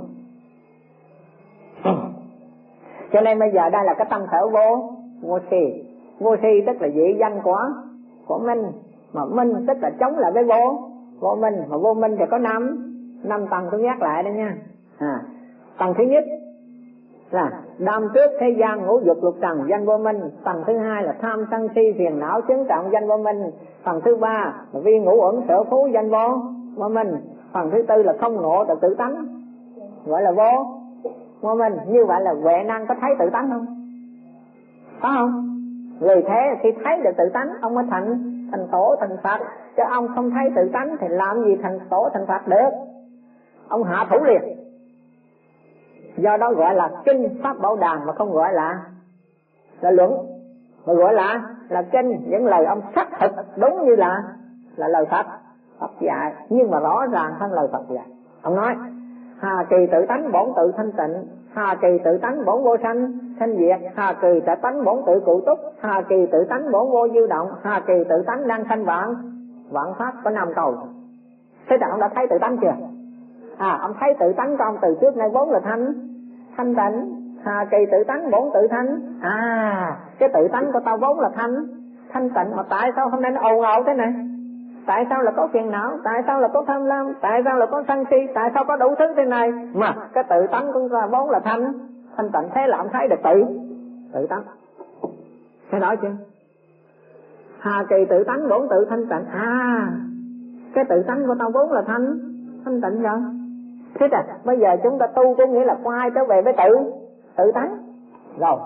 Cho nên bây giờ đây là cái tâm sở vô vô si. Vô si tức là dị danh của của minh, mà minh tức là chống lại với vô vô minh, mà vô minh thì có năm năm tầng. tôi nhắc lại đây nha. À, tầng thứ nhất là đam trước thế gian ngũ dục lục trần danh vô minh. Tầng thứ hai là tham sân si phiền não chứng trọng danh vô minh. Phần thứ ba là vi ngũ uẩn sở phú danh vô vô minh. Phần thứ tư là không ngộ tự tự tánh gọi là vô vô minh. Như vậy là Huệ Năng có thấy tự tánh không? Có không? Vì thế khi thấy được tự tánh ông mới thành thành tổ thành Phật, chứ ông không thấy tự tánh thì làm gì thành tổ thành Phật được? Ông hạ thủ liền. Do đó gọi là kinh pháp bảo đàn mà không gọi là là luận, mà gọi là là kinh. Những lời ông xác thực đúng như là là lời Phật Phật dạy, nhưng mà rõ ràng hơn lời Phật dạy. Ông nói hà kỳ tự tánh bổn tự thanh tịnh, hà kỳ tự tánh bổn vô sanh sanh diệt, hà kỳ tự tánh bổn tự cụ túc, hà kỳ tự tánh bổn vô dư động, hà kỳ tự tánh đang sanh vạn vạn pháp. Có năm câu. Thế là ông đã thấy tự tánh chưa? À, ông thấy tự tánh con từ trước nay vốn là thanh thanh tịnh. Hà kỳ tự tánh bổn tự thanh. À, cái tự tánh của tao vốn là thanh thanh tịnh, mà tại sao hôm nay nó ồn ào thế này? Tại sao là có phiền não? Tại sao là có tham lam? Tại sao là có sân si? Tại sao có đủ thứ thế này? Mà cái tự tánh của ta vốn là thanh thanh tịnh. Thế là ông thấy được tự tự tánh. Thấy nói chưa? Hà kỳ tự tánh bổn tự thanh tịnh. À, cái tự tánh của tao vốn là thanh thanh tịnh rồi. Thế à, bây giờ chúng ta tu có nghĩa là quay trở về với tự tự tánh rồi,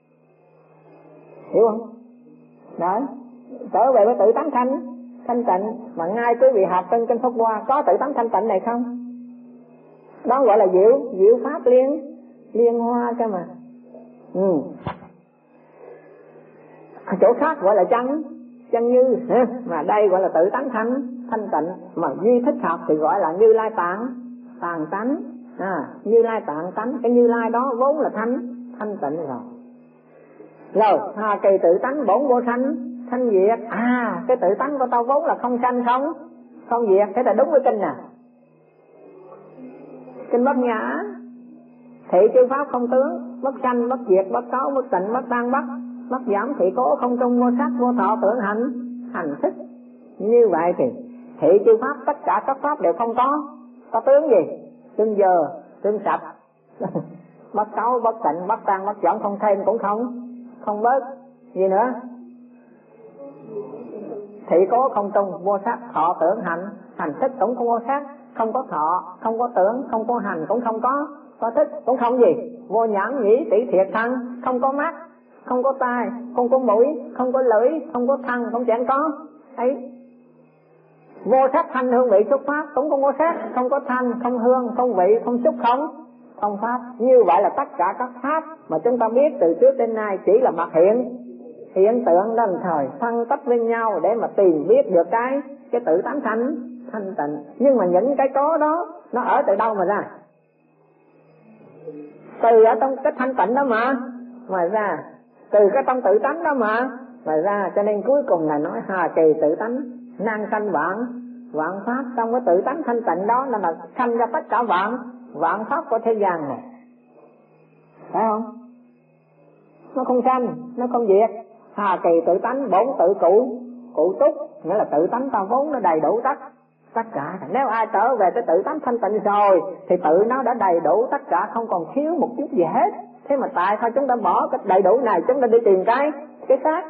hiểu không? Đấy, trở về với tự tánh thanh thanh tịnh. Mà ngay quý vị học trên kinh Pháp Hoa có tự tánh thanh tịnh này không? Đó gọi là diệu diệu pháp liên liên hoa cơ mà. Ừ. Chỗ khác gọi là chân chân như, mà đây gọi là tự tánh thanh thanh tịnh. Mà duy thích học thì gọi là Như Lai tạng tạng tánh. À, Như Lai tạng tánh, cái Như Lai đó vốn là thanh thanh tịnh rồi. Rồi hà kỳ tự tánh bổn vô sanh sanh diệt. À, cái tự tánh của tao vốn là không sanh không không diệt. Thế là đúng với kinh nè, kinh Bát Nhã. Thị chư pháp không tướng, bất sanh bất diệt, bất cấu bất tịnh, bất tan bất bất giảm, thị cố không trung, vô sắc vô thọ tưởng hành hành thức. Như vậy thì thị chư pháp tất cả các pháp đều không có có tướng gì? Tương giờ, tương sạch. Bất cấu, bất tịnh, bất tan, bất giảm, không thêm cũng không không bớt. Gì nữa? Thị cố không trung, vô sắc, thọ tưởng hành hành thức cũng không vô sắc, không có thọ, không có tưởng, không có hành, cũng không có có thức, cũng không gì? Vô nhãn nhĩ tỷ thiệt thân, không có mắt, không có tai, không có mũi, không có lưỡi, không có thân, không chẳng có ấy. Vô sắc thanh hương vị xúc pháp, cũng không có sắc, không có thanh, không hương, không vị, không xúc, không không pháp. Như vậy là tất cả các pháp mà chúng ta biết từ trước đến nay chỉ là mặt hiện hiện tượng đồng thời phân tách với nhau để mà tìm biết được cái cái tự tánh thanh thanh tịnh. Nhưng mà những cái có đó nó ở từ đâu mà ra? Từ ở trong cái thanh tịnh đó mà mà ra, từ cái trong tự tánh đó mà mà ra. Cho nên cuối cùng là nói hà kỳ tự tánh năng sanh vạn vạn pháp. Trong cái tự tánh thanh tịnh đó là sanh ra tất cả vạn vạn pháp của thế gian này, phải không? Nó không sanh, nó không diệt. Hà kỳ tự tánh bổn tự cụ cụ túc, nghĩa là tự tánh ta vốn nó đầy đủ tất tất cả. Nếu ai trở về cái tự tánh thanh tịnh rồi thì tự nó đã đầy đủ tất cả, không còn thiếu một chút gì hết. Thế mà tại sao chúng ta bỏ cái đầy đủ này, chúng ta đi tìm cái cái khác?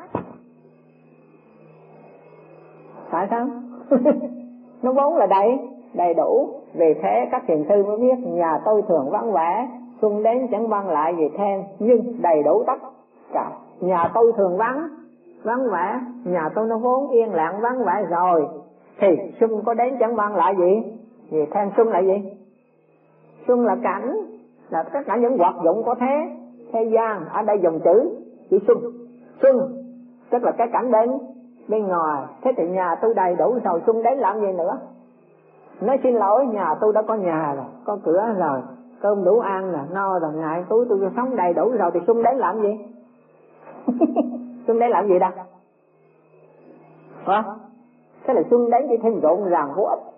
Tại sao? Nó vốn là đầy đầy đủ. Vì thế các thiền sư mới biết nhà tôi thường vắng vẻ, xuân đến chẳng vang lại gì thêm, nhưng đầy đủ tất cả. Nhà tôi thường vắng vắng vẻ, nhà tôi nó vốn yên lặng vắng vẻ rồi, thì xuân có đến chẳng vang lại gì gì thêm. Xuân là gì? Xuân là cảnh, là tất cả những hoạt dụng của thế thế gian. Ở đây dùng chữ chữ xuân. Xuân tức là cái cảnh bên bên ngoài. Thế thì nhà tôi đầy đủ rồi, xuân đến làm gì nữa? Nói xin lỗi, nhà tôi đã có nhà rồi, có cửa rồi, cơm đủ ăn rồi, no rồi, ngại túi tôi sống đầy đủ rồi, thì xuân đến làm gì? Xuân đến làm gì đâu? Hả? Thế là xuân đến chỉ thêm rộn ràng vô ích.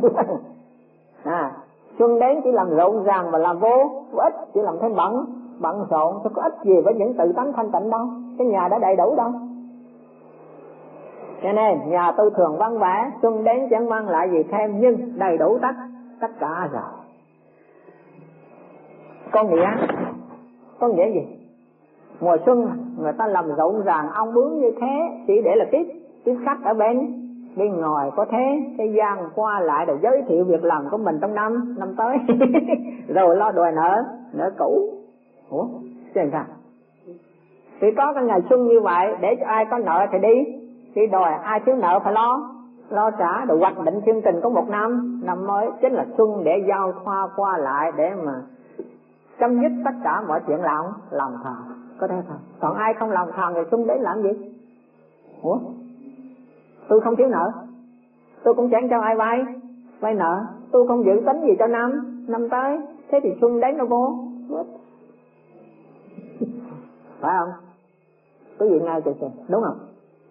À, xuân đến chỉ làm rộn ràng và làm vô vô ích, chỉ làm thêm bận bận rộn, chứ có ích gì với những tự tánh thanh tịnh đâu. Cái nhà đã đầy đủ đâu. Cho nên nhà tôi thường vắng vẻ, xuân đến chẳng mang lại gì thêm, nhưng đầy đủ tất tất cả rồi. Có nghĩa có nghĩa gì? Mùa xuân người ta làm rộn ràng ong bướm như thế, chỉ để là tiếp tiếp khách ở bên bên ngoài có thế thế gian qua lại để giới thiệu việc làm của mình trong năm năm tới. Rồi lo đòi nợ nợ cũ. Ủa chuyện sao? Thì có cái ngày xuân như vậy để cho ai có nợ thì đi đi đòi, ai thiếu nợ phải lo lo trả, rồi hoạch định chương trình có một năm năm mới, chính là xuân để giao thoa qua lại, để mà chấm dứt tất cả mọi chuyện làm làm thầm. Có thế không? Còn ai không làm thầm thì xuân đến làm gì? Ủa? Tôi không thiếu nợ, tôi cũng chẳng cho ai vay vay nợ, tôi không dự tính gì cho năm năm tới, thế thì xuân đến nó vô. Phải không? Có gì ngay kìa, đúng không?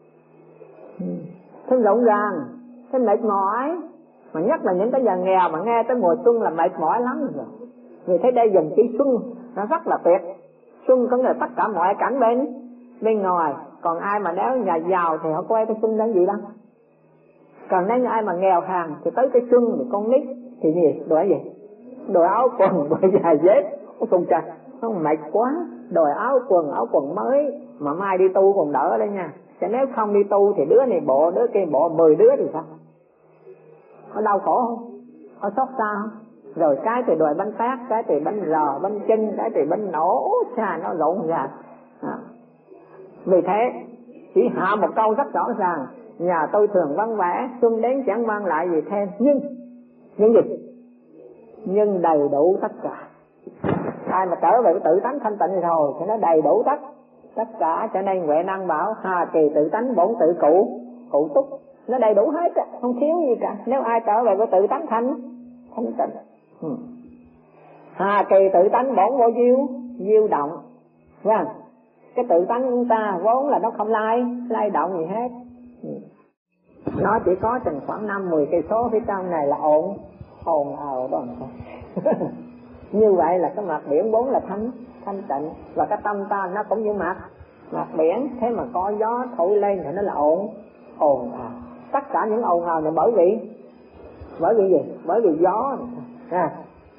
Thế rộng ràng, thế mệt mỏi, mà nhất là những cái nhà nghèo mà nghe tới mùa xuân là mệt mỏi lắm rồi. Vì thế đây dùng chữ xuân nó rất là tuyệt. Xuân có nghĩa là tất cả mọi cảnh bên bên ngoài. Còn ai mà nếu nhà giàu thì họ quay cái xuân đến gì đâu. Còn nếu ai mà nghèo hàng thì tới cái xuân thì con nít thì gì? Đòi gì? Đòi áo quần, đòi giày dép. Không trời, không mệt quá. Đòi áo quần, áo quần mới. Mà mai đi tu còn đỡ đấy nha. Chứ nếu không đi tu thì đứa này bộ, đứa kia bộ, mười đứa thì sao? Có đau khổ không? Có xót xa không? Rồi cái thì đòi bánh phát, cái thì bánh rò, bánh chưng, cái thì bánh nổ, xa nó rộn ràng. À. Vì thế chỉ hạ một câu rất rõ ràng: nhà tôi thường vắng vẻ, xuân đến chẳng mang lại gì thêm, nhưng nhưng gì? Nhưng đầy đủ tất cả. Ai mà trở về cái tự tánh thanh tịnh rồi thì nó đầy đủ tất tất cả. Cho nên Huệ Năng bảo hà kỳ tự tánh bổn tự cụ cụ túc, nó đầy đủ hết, không thiếu gì cả. Nếu ai trở về với tự tánh thanh thanh tịnh. Ừ. Hà kỳ tự tánh bổn vô diêu diêu động. Vâng, cái tự tánh của chúng ta vốn là nó không lay lay động gì hết. Ừ. Nó chỉ có chừng khoảng năm mười cây số phía trong này là ồn ồn ào đó. Như vậy là cái mặt biển vốn là thanh thanh tịnh, và cái tâm ta nó cũng như mặt mặt biển. Thế mà có gió thổi lên thì nó là ồn ồn ào. Tất cả những ồn ào này bởi vì bởi vì gì? Bởi vì gió. À,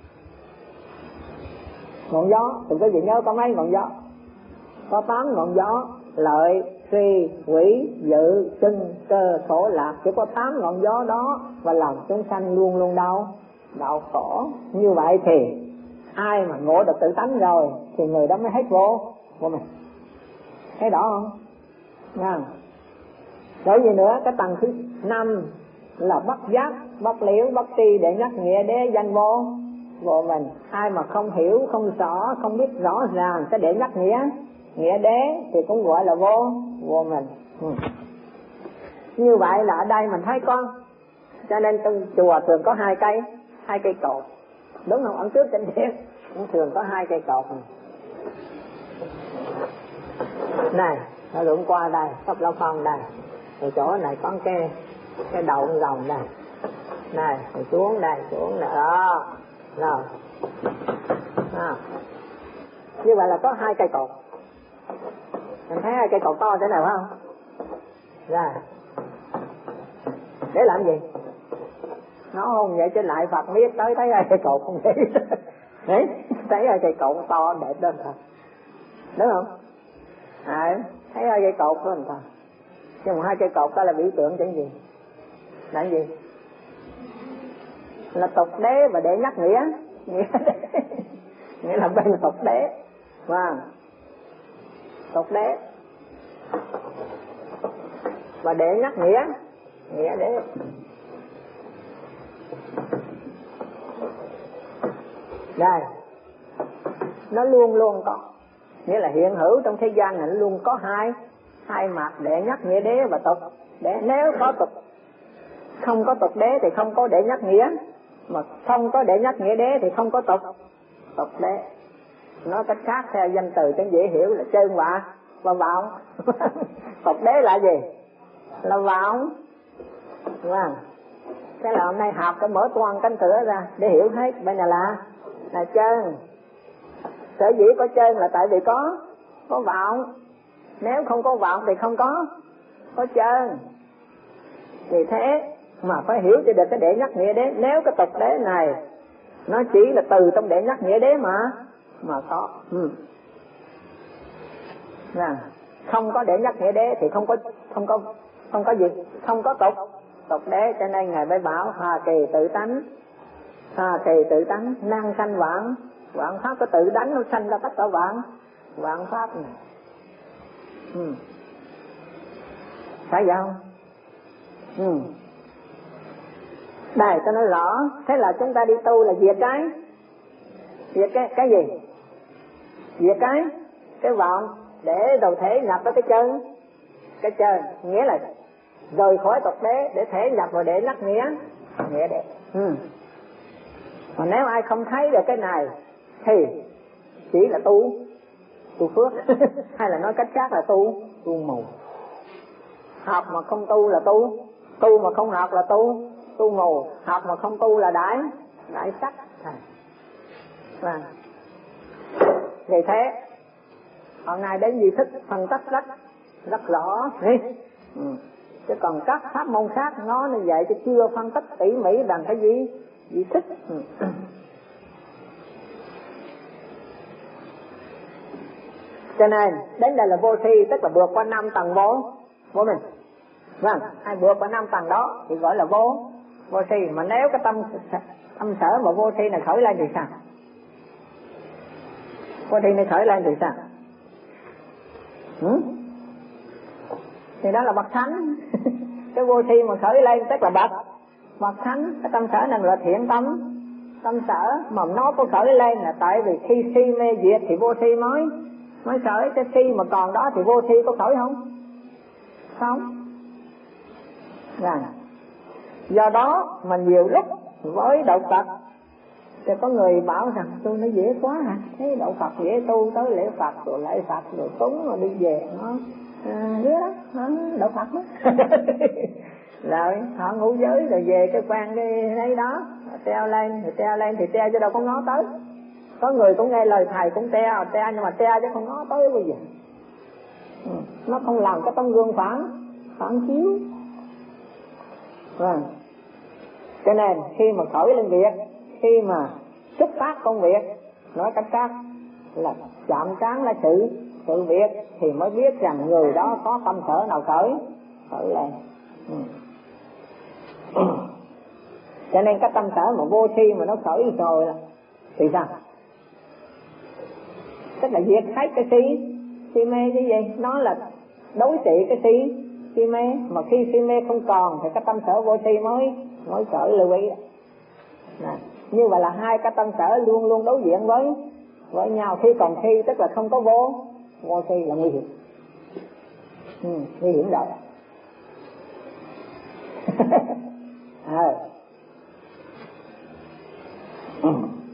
ngọn gió thì quý vị nhớ có mấy ngọn gió? Có tám ngọn gió: lợi, suy, quỷ, dự, sinh, cơ, khổ, lạc. Chỉ có tám ngọn gió đó và làm chúng sanh luôn luôn đau đau khổ. Như vậy thì ai mà ngộ được tự tánh rồi thì người đó mới hết vô vô mình. Thấy rõ không? Nha. Rồi gì nữa? Cái tầng thứ năm là bất giác, bất liễu, bất tri, để nhắc nghĩa đế danh vô vô mình. Ai mà không hiểu, không rõ, không biết rõ ràng cái để nhắc nghĩa nghĩa đế thì cũng gọi là vô vô mình. Ừ. Như vậy là ở đây mình thấy con, cho nên trong chùa thường có hai cây hai cây cột, đúng không? Ở trước trên điện cũng thường có hai cây cột này. Này, nó lượn qua đây, Pháp Lão Phong đây, rồi chỗ này có cái cái đầu rồng đây, này, rồi xuống đây, xuống đây, đó, rồi, à. Như vậy là có hai cây cột. Mình thấy hai cây cột to thế nào không? Rồi, để làm gì? nó không vậy chứ lại Phật biết tới thấy ai cây cột không thấy. Đấy, thấy ai cây cột to đẹp đó thôi, đúng không? À, thấy ai cây cột đó thôi, nhưng mà hai cây cột đó là biểu tượng cái gì? Là gì? Là tục đế và để nhắc nghĩa, nghĩa, nghĩa là bên tục đế, và tục đế và để nhắc nghĩa, nghĩa đế. Đây, nó luôn luôn có, nghĩa là hiện hữu trong thế gian này luôn có hai hai mặt, để nhắc nghĩa đế và tục đế. Nếu có tục, không có tục đế thì không có để nhắc nghĩa, mà không có để nhắc nghĩa đế thì không có tục tục đế. Nói cách khác theo danh từ cho dễ hiểu là trơn và và vọng. Tục đế là gì? Là vọng. Wow. Cái là hôm nay học cái mở toan cánh cửa ra để hiểu hết. Bên này là là trơn. Sở dĩ có trơn là tại vì có có vọng. Nếu không có vọng thì không có có trơn. Vì thế mà phải hiểu cho được cái để nhắc nghĩa đế. Nếu cái tục đế này nó chỉ là từ trong để nhắc nghĩa đế mà mà có. Ừ. Nè, không có để nhắc nghĩa đế thì không có không có không có gì, không có tục tục đế. Cho nên ngài mới bảo hà kỳ tự tánh, hà kỳ tự tánh năng sanh vạn vạn pháp. Có tự đánh nó sanh ra tất cả vạn vạn pháp này. Ừ. Phải vậy không? Ừ. Đây cho nó rõ. Thế là chúng ta đi tu là diệt cái diệt cái cái gì? Diệt cái cái vọng để đầu thể nhập vào cái chân, cái chân nghĩa là rời khỏi tục đế để thể nhập vào để nhắc nghĩa nghĩa đế. Ừ. Còn nếu ai không thấy được cái này thì chỉ là tu tu phước hay là nói cách khác là tu tu mù. Học mà không tu là tu, tu mà không học là tu tu mù, học mà không tu là đại đại sắc. À. Vì thế hôm nay đến di thức phân tích rất rất rõ đi. Ừ. Chứ còn các pháp môn khác nó như vậy chứ chưa phân tích tỉ mỉ bằng cái gì di thức. Ừ. Cho nên đến đây là vô thi, tức là vượt qua năm tầng vô vô mình. Vâng, ai vượt qua năm tầng đó thì gọi là vô vô thi. Mà nếu cái tâm tâm sở mà vô thi này khởi lên thì sao? Vô thi này khởi lên thì sao? Ừ? Thì đó là bậc thánh. Cái vô thi mà khởi lên tức là bậc bậc thánh. Cái tâm sở này là thiện tâm tâm sở, mà nó có khởi lên là tại vì khi si mê diệt thì vô thi mới mới khởi. Cái si mà còn đó thì vô thi có khởi không? Không. Rồi. Do đó mà nhiều lúc với đạo Phật thì có người bảo rằng tôi nó dễ quá hả? Thấy đạo Phật dễ tu, tới lễ Phật rồi lễ Phật rồi cúng rồi đi về nó à, đứa đó, nó đạo Phật đó. Rồi họ ngũ giới rồi về cái quan cái đấy đó treo lên, rồi treo lên thì treo chứ đâu có ngó tới. Có người cũng nghe lời thầy cũng treo treo nhưng mà treo chứ không ngó tới bây giờ. Ừ. Nó không làm cái tấm gương phản phản chiếu. Vâng. Cho nên khi mà khởi lên việc, khi mà xuất phát công việc, nói cách khác là chạm trán là sự sự việc thì mới biết rằng người đó có tâm sở nào khởi khởi lên. Ừ. Cho nên cái tâm sở mà vô thi mà nó khởi rồi thì sao? Tức là diệt hết cái si si mê như vậy. Nó là đối trị cái si si mê, mà khi si mê không còn thì cái tâm sở vô thi mới mới khởi lưu ý. Nè, như vậy là hai cái tâm sở luôn luôn đối diện với với nhau. Khi còn thi tức là không có vô vô thi là nguy hiểm. Ừ, nguy hiểm rồi. À. Ừ.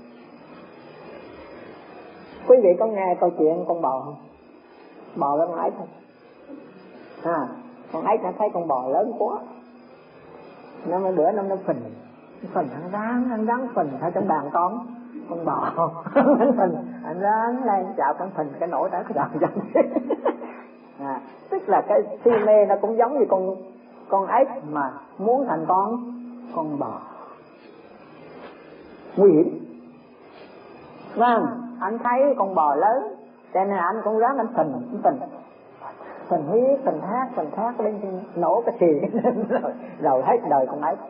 Quý vị có nghe câu chuyện con bò không? Bò với con ếch thôi. À, con ếch nó thấy con bò lớn quá, nó mấy bữa nó nó phình phình hắn ráng hắn ráng phình theo trong đàn con con bò hắn phình hắn ráng lên chào con phình cái nổi tới cái đàn chân. À, tức là cái si mê nó cũng giống như con con ếch mà muốn thành con con bò. nguy hiểm. Vâng, anh thấy con bò lớn, cho nên anh cũng ráng anh tình, tình, tình huyết, tình thác, tình thác lên nổ cái xì rồi, rồi hết đời con ấy.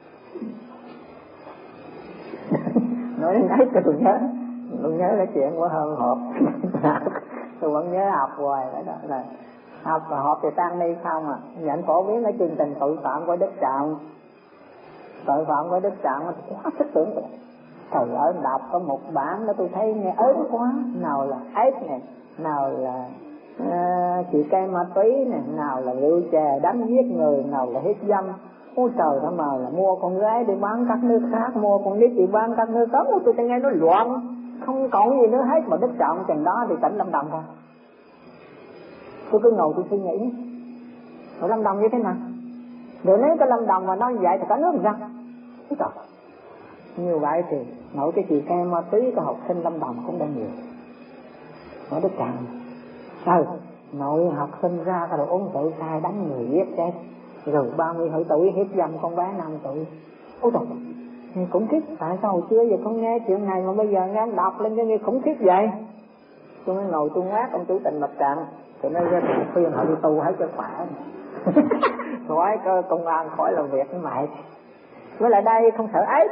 Nói đến ấy tôi nhớ, tôi nhớ cái chuyện của hơn hộp, tôi vẫn nhớ học hoài đó, đó là học và họp thì tan đi không à, nhận phổ biến cái chương trình tội phạm của Đức Trọng, tội phạm của Đức Trọng quá sức tưởng tượng. Trời ơi, đọc có một bản đó tôi thấy nghe ớn quá, nào là ếch này, nào là uh, chị cây ma túy này, nào là rượu chè đánh giết người, nào là hiếp dâm. Ôi trời nó mờ là mua con gái đi bán các nước khác, mua con nít đi bán các nước khác. Ôi tôi nghe nó loạn, không còn gì nữa hết. Mà Đức Trọng chừng đó thì tỉnh Lâm Đồng thôi. Tôi cứ ngồi tôi suy nghĩ, ở Lâm Đồng như thế nào? Rồi nếu cái Lâm Đồng mà nói như vậy thì cả nước làm sao? Trời, như vậy thì nội cái chị cây ma túy của học sinh Lâm Đồng cũng đang nhiều. Nói Đức Trọng, ừ, nội học sinh ra rồi uống rượu sai đánh người giết chết, rồi ba mươi hơi tuổi hiếp dâm con bé năm tuổi. Ôi trời, khủng khiếp. Tại sao hồi xưa giờ không nghe chuyện này mà bây giờ nghe đọc lên cho nghe khủng khiếp vậy? Tôi mới ngồi tôi ngát ông chủ tịch mặt trận, tôi nói ra tôi khuyên họ đi tu hết cho khỏe. Khỏi công an khỏi làm việc với mày. Với lại đây không sợ ấy,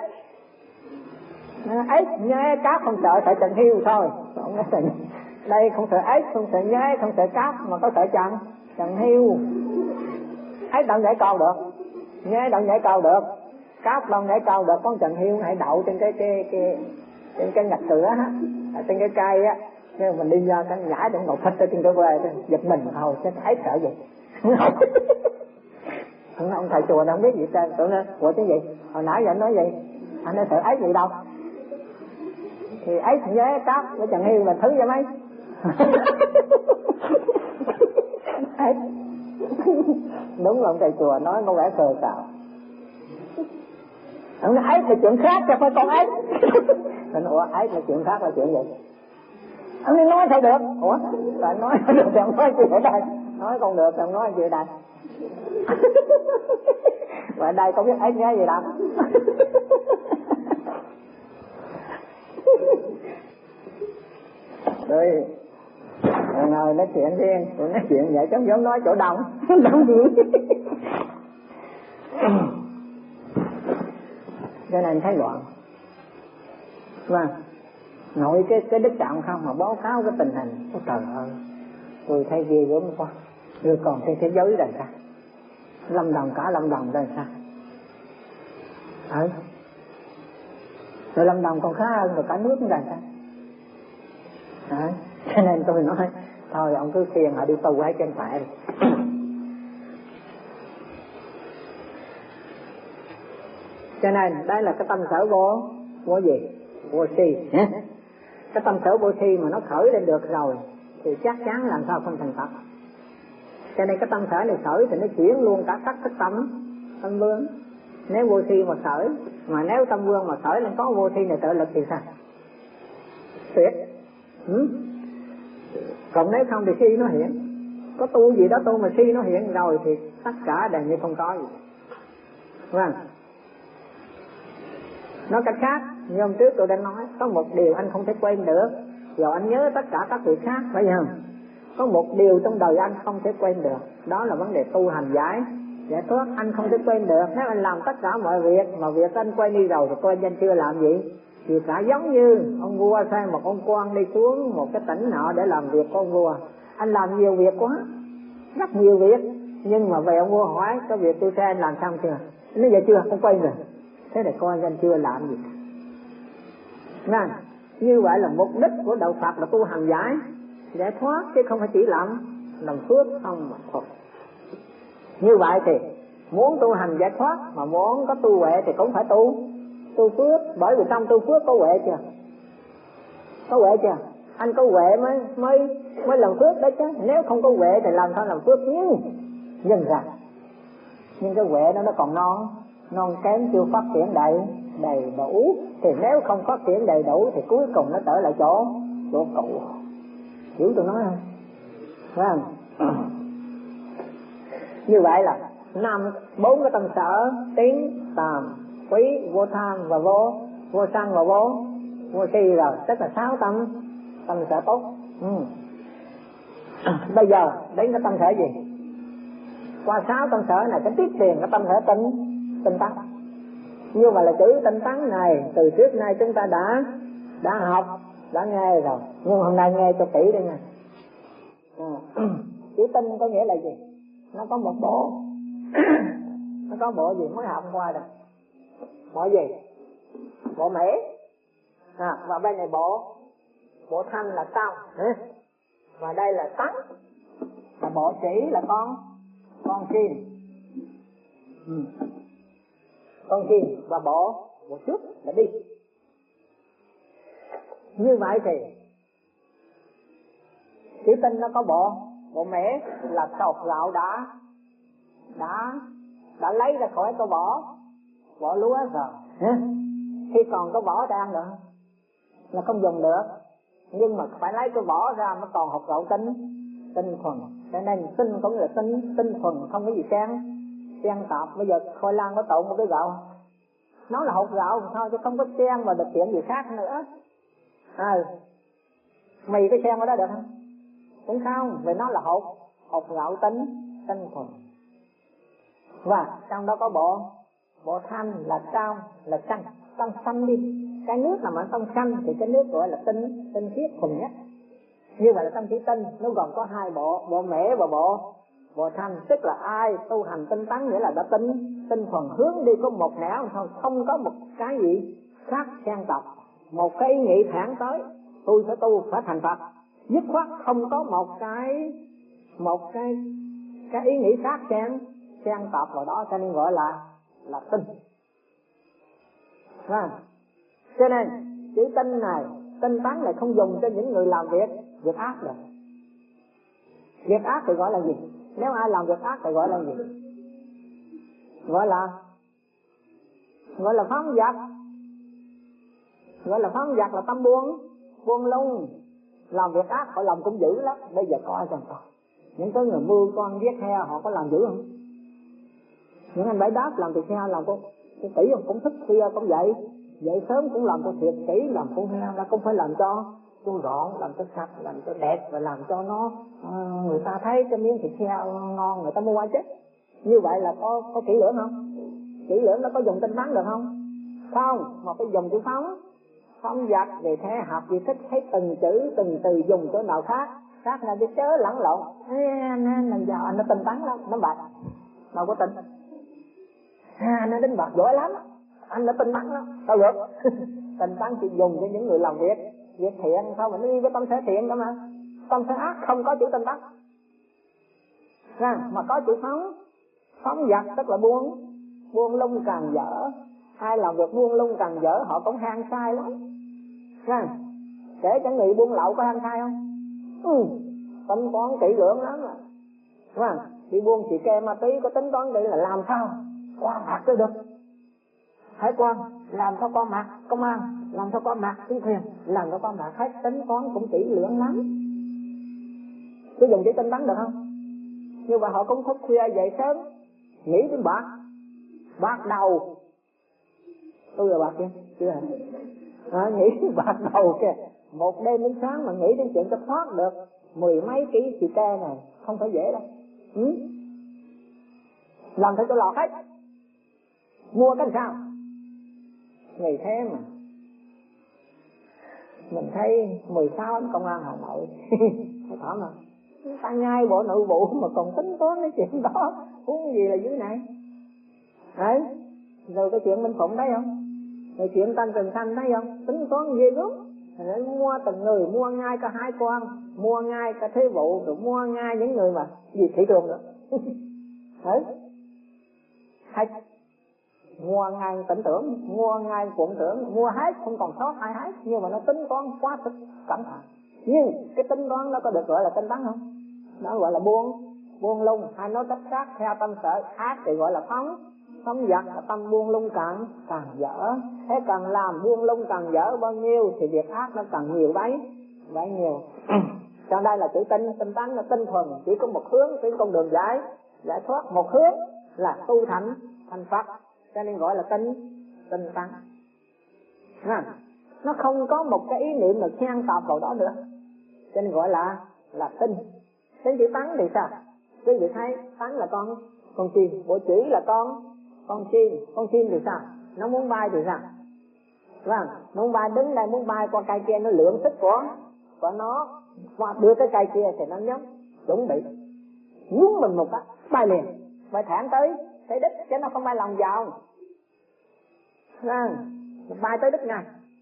ấy nhé cáp không sợ, sợ Trần Hiêu thôi. Đây không sợ ấy, không sợ nhé, không sợ cáp mà có sợ Trần Trần Hiêu. Ấy đâu nhảy cao được, nhé đâu nhảy cao được, cáp đâu nhảy cao được. Con Trần Hiêu hãy đậu trên cái cái cái trên cái ngạch cửa á, trên cái cây á, nhưng mình đi ra cái nhảy để ngồi phịch ở trên cái quê giật mình thôi, chứ ấy sợ gì. Ông thầy chùa đâu biết gì trơn, tưởng nó ủa chứ gì, hồi nãy giờ anh nói gì, anh nói sợ ấy gì đâu, thì ấy nhé cáp với Trần Hiêu là thứ vậy mấy. Đúng là ông thầy chùa nói có vẻ khờ xạo. Ông nói ấy là chuyện khác chứ phải con ấy. Ông nói ủa ấy là chuyện khác là chuyện gì? Ông nói nói thôi được. Ủa tại nói được thì ông nói gì ở đây, nói không được thì ông nói gì ở đây. Và ở đây có biết ấy nhé gì đâu. Rồi ngồi nói chuyện riêng, tôi nói chuyện vậy chứ giống nói chỗ đông. Đông gì. Cho nên thấy loạn. Vâng, nội cái cái Đức Trọng không mà báo cáo cái tình hình. Ôi trời ơi, tôi thấy ghê gớm quá. Rồi còn trên thế giới rồi sao? Lâm Đồng cả Lâm Đồng rồi sao? Ừ. Rồi Lâm Đồng còn khá hơn rồi cả nước rồi sao? Đấy. Cho nên tôi nói thôi ông cứ khuyên họ đi tu hết chân phải. Cho nên đây là cái tâm sở vô vô gì? Vô si. Cái tâm sở vô si mà nó khởi lên được rồi thì chắc chắn làm sao không thành Phật. Cho nên cái tâm sở này khởi thì nó chuyển luôn cả các cái tâm tâm vương. Nếu vô si mà khởi, mà nếu tâm vương mà khởi lên có vô si này tự lực thì sao? Tuyệt. Ừ? Còn nếu không thì si nó hiện. Có tu gì đó tu mà si nó hiện rồi thì tất cả đều như không có gì. Vâng. Nói cách khác, như hôm trước tôi đã nói, có một điều anh không thể quên được, rồi anh nhớ tất cả các việc khác, phải không? Có một điều trong đời anh không thể quên được, đó là vấn đề tu hành giải, giải thoát anh không thể quên được. Nếu anh làm tất cả mọi việc mà việc anh quên đi rồi thì coi anh chưa làm gì. Vì cả giống như ông vua sai một ông quan đi xuống một cái tỉnh nọ để làm việc của ông vua. Anh làm nhiều việc quá, rất nhiều việc, nhưng mà về ông vua hỏi cái việc tôi sai anh làm xong chưa? Nói vậy chưa, không quên rồi. Thế để coi anh chưa làm gì. Nên như vậy là mục đích của đạo Phật là tu hành giải, giải thoát, chứ không phải chỉ làm làm phước không mà thôi. Như vậy thì muốn tu hành giải thoát mà muốn có tu huệ thì cũng phải tu tu phước, bởi vì trong tu phước có huệ chưa? Có huệ chưa? Anh có huệ mới mới mới làm phước đấy chứ. Nếu không có huệ thì làm sao làm phước? Nhưng nhưng ra nhưng cái huệ đó nó còn non non kém, chưa phát triển đầy đầy đủ. Thì nếu không phát triển đầy đủ thì cuối cùng nó trở lại chỗ chỗ cũ. Hiểu tôi nói không? Phải không? Như vậy là năm bốn cái tâm sở: tín, tàm, quý, vô tham và vô vô sân và vô vô si rồi, tức là sáu tâm tâm sở tốt. Ừ. Bây giờ đến cái tâm sở gì? Qua sáu tâm sở này cái tiếp tiền cái tâm sở tinh tinh tấn. Như vậy là chữ tinh tấn này từ trước nay chúng ta đã đã học, đã nghe rồi, nhưng hôm nay nghe cho kỹ đi nha. À, chữ tinh có nghĩa là gì? Nó có một bộ nó có bộ gì mới học qua rồi. Bộ gì? Bộ mễ. À, và bên này bộ bộ thanh là tao, và đây là tấn, và bộ chỉ là con con chim. Ừ. Con chim và bộ bộ trước là đi. Như vậy thì chữ tinh nó có bộ bộ mễ là sọt gạo đã đã đã lấy ra khỏi cái vỏ vỏ lúa rồi. Hả? Khi còn có vỏ đang nữa là không dùng được, nhưng mà phải lấy cái vỏ ra nó còn hột gạo tinh tinh thuần, cho nên tinh cũng là tinh tinh thuần, không có gì xen xen tạp. Bây giờ khoai lang có trộn một cái gạo, nó là hột gạo thôi chứ không có xen và được chuyện gì khác nữa. À, mì cái xen ở đó được không? Cũng không, vì nó là hột hột gạo tinh tinh thuần. Và trong đó có bộ bộ thanh là trong là xanh, trong xanh đi. Cái nước nào mà trong xanh thì cái nước gọi là tinh tinh khiết thuần nhất. Như vậy là trong chữ tinh nó gồm có hai bộ, bộ mễ và bộ bộ thanh. Tức là ai tu hành tinh tấn nghĩa là đã tinh tinh thuần, hướng đi có một nẻo thôi, không có một cái gì khác xen tạp. Một cái ý nghĩ thẳng tới tôi phải tu phải thành Phật, dứt khoát không có một cái một cái cái ý nghĩ khác xen xen tạp vào đó, cho nên gọi là là tinh. À, cho nên chữ tinh này, tinh tấn này không dùng cho những người làm việc việc ác được. Việc ác thì gọi là gì? Nếu ai làm việc ác thì gọi là gì? Gọi là gọi là phóng dật. Gọi là phóng dật là tâm buông buông lung. Làm việc ác họ làm cũng dữ lắm. Bây giờ coi xem coi, những cái người mưu con giết heo họ có làm dữ không? Những anh bãi đáp làm việc heo làm cũng cũng kỹ không? Cũng thức khuya cũng dậy dậy sớm cũng làm cho thiệt kỹ, làm con heo là cũng phải làm cho cho gọn, làm cho sạch, làm cho đẹp, và làm cho nó uh, người ta thấy cái miếng thịt heo ngon người ta mua chứ. Như vậy là có có kỹ lưỡng không? Kỹ lưỡng nó có dùng tinh tấn được không? Không, mà phải dùng chữ phóng phóng dật. Vì thế học gì thích thấy từng chữ từng từ dùng chỗ nào khác khác là cái chớ lẫn lộn. Lần giờ anh nó tinh tấn lắm, nó bạch đâu có tinh. À, nó đánh bạc giỏi lắm, anh đã tinh tấn lắm, đâu được. Tinh tấn chỉ dùng cho những người làm việc việc thiện thôi, mà nó đi với tâm sở thiện đó mà. Tâm sở ác không có chữ tinh tấn, mà có chữ phóng phóng dật, tức là buông buông lung càng dở. Ai làm việc buông lung càng dở họ cũng hang sai lắm. Kể cả người buông lậu có hang sai không? Ừ, tính toán kỹ lưỡng lắm mà. Đi buông xì ke ma túy có tính toán kỹ là làm sao qua mặt mới được. Hải quan làm sao qua mặt công an, làm sao qua mặt chính quyền, làm sao qua mặt hết, tính toán cũng kỹ lưỡng lắm. Cứ dùng chữ tinh tấn được không? Nhưng mà họ cũng thức khuya dậy sớm nghĩ đến bạc bạc đầu. Tôi là bạc kia chưa hả? À, nghĩ đến bạc đầu kìa. Một đêm đến sáng mà nghĩ đến chuyện cho thoát được mười mấy ký xì ke này không phải dễ đâu. Ừ? Làm theo tôi lọt hết. Mua cái sao? Ngày thế mà mình thấy mười sáu anh công an Hà Nội phải thảm mà. Ta ngay bộ nội vụ mà còn tính toán cái chuyện đó, huống gì là dưới này. Đấy. Rồi cái chuyện Minh Phụng thấy không? Rồi chuyện Tân Trường Thanh thấy không? Tính toán ghê lắm. Rồi mua từng người, mua ngay cả hai quan, mua ngay cả thế vụ, rồi mua ngay những người mà gì thị trường nữa. Đấy. Hết. Mua ngay tỉnh tưởng, mua ngay quận trưởng, mua hết, không còn sót ai hết. Nhưng mà nó tính toán quá sức cẩn thận. Nhưng cái tính toán nó có được gọi là tinh tấn không? Nó gọi là buông buông lung, hay nói cách khác theo tâm sở ác thì gọi là phóng phóng dật, là tâm buông lung càng càng dở. Thế càng làm buông lung càng dở bao nhiêu thì việc ác nó càng nhiều bấy bấy nhiều. Cho đây là chữ tinh tinh tấn là tinh thuần, chỉ có một hướng, chỉ con đường giải giải thoát một hướng là tu thành thành Phật, cho nên gọi là tinh tinh tấn. Nó không có một cái ý niệm được khen tọt vào đó nữa, cho nên gọi là là tinh. Đến chữ tấn thì sao? Quý vị thấy tấn là con con chim, bộ chữ là con con chim, con chim thì sao? Nó muốn bay thì sao? Vâng, muốn bay đứng đây, muốn bay qua cây kia, nó lượng sức của của nó qua đưa cái cây kia thì nó nhắm chuẩn bị nhún mình một cái bay liền, bay thẳng tới tới đích, chứ nó không bay lòng vòng. Vâng, bay tới đích ngay.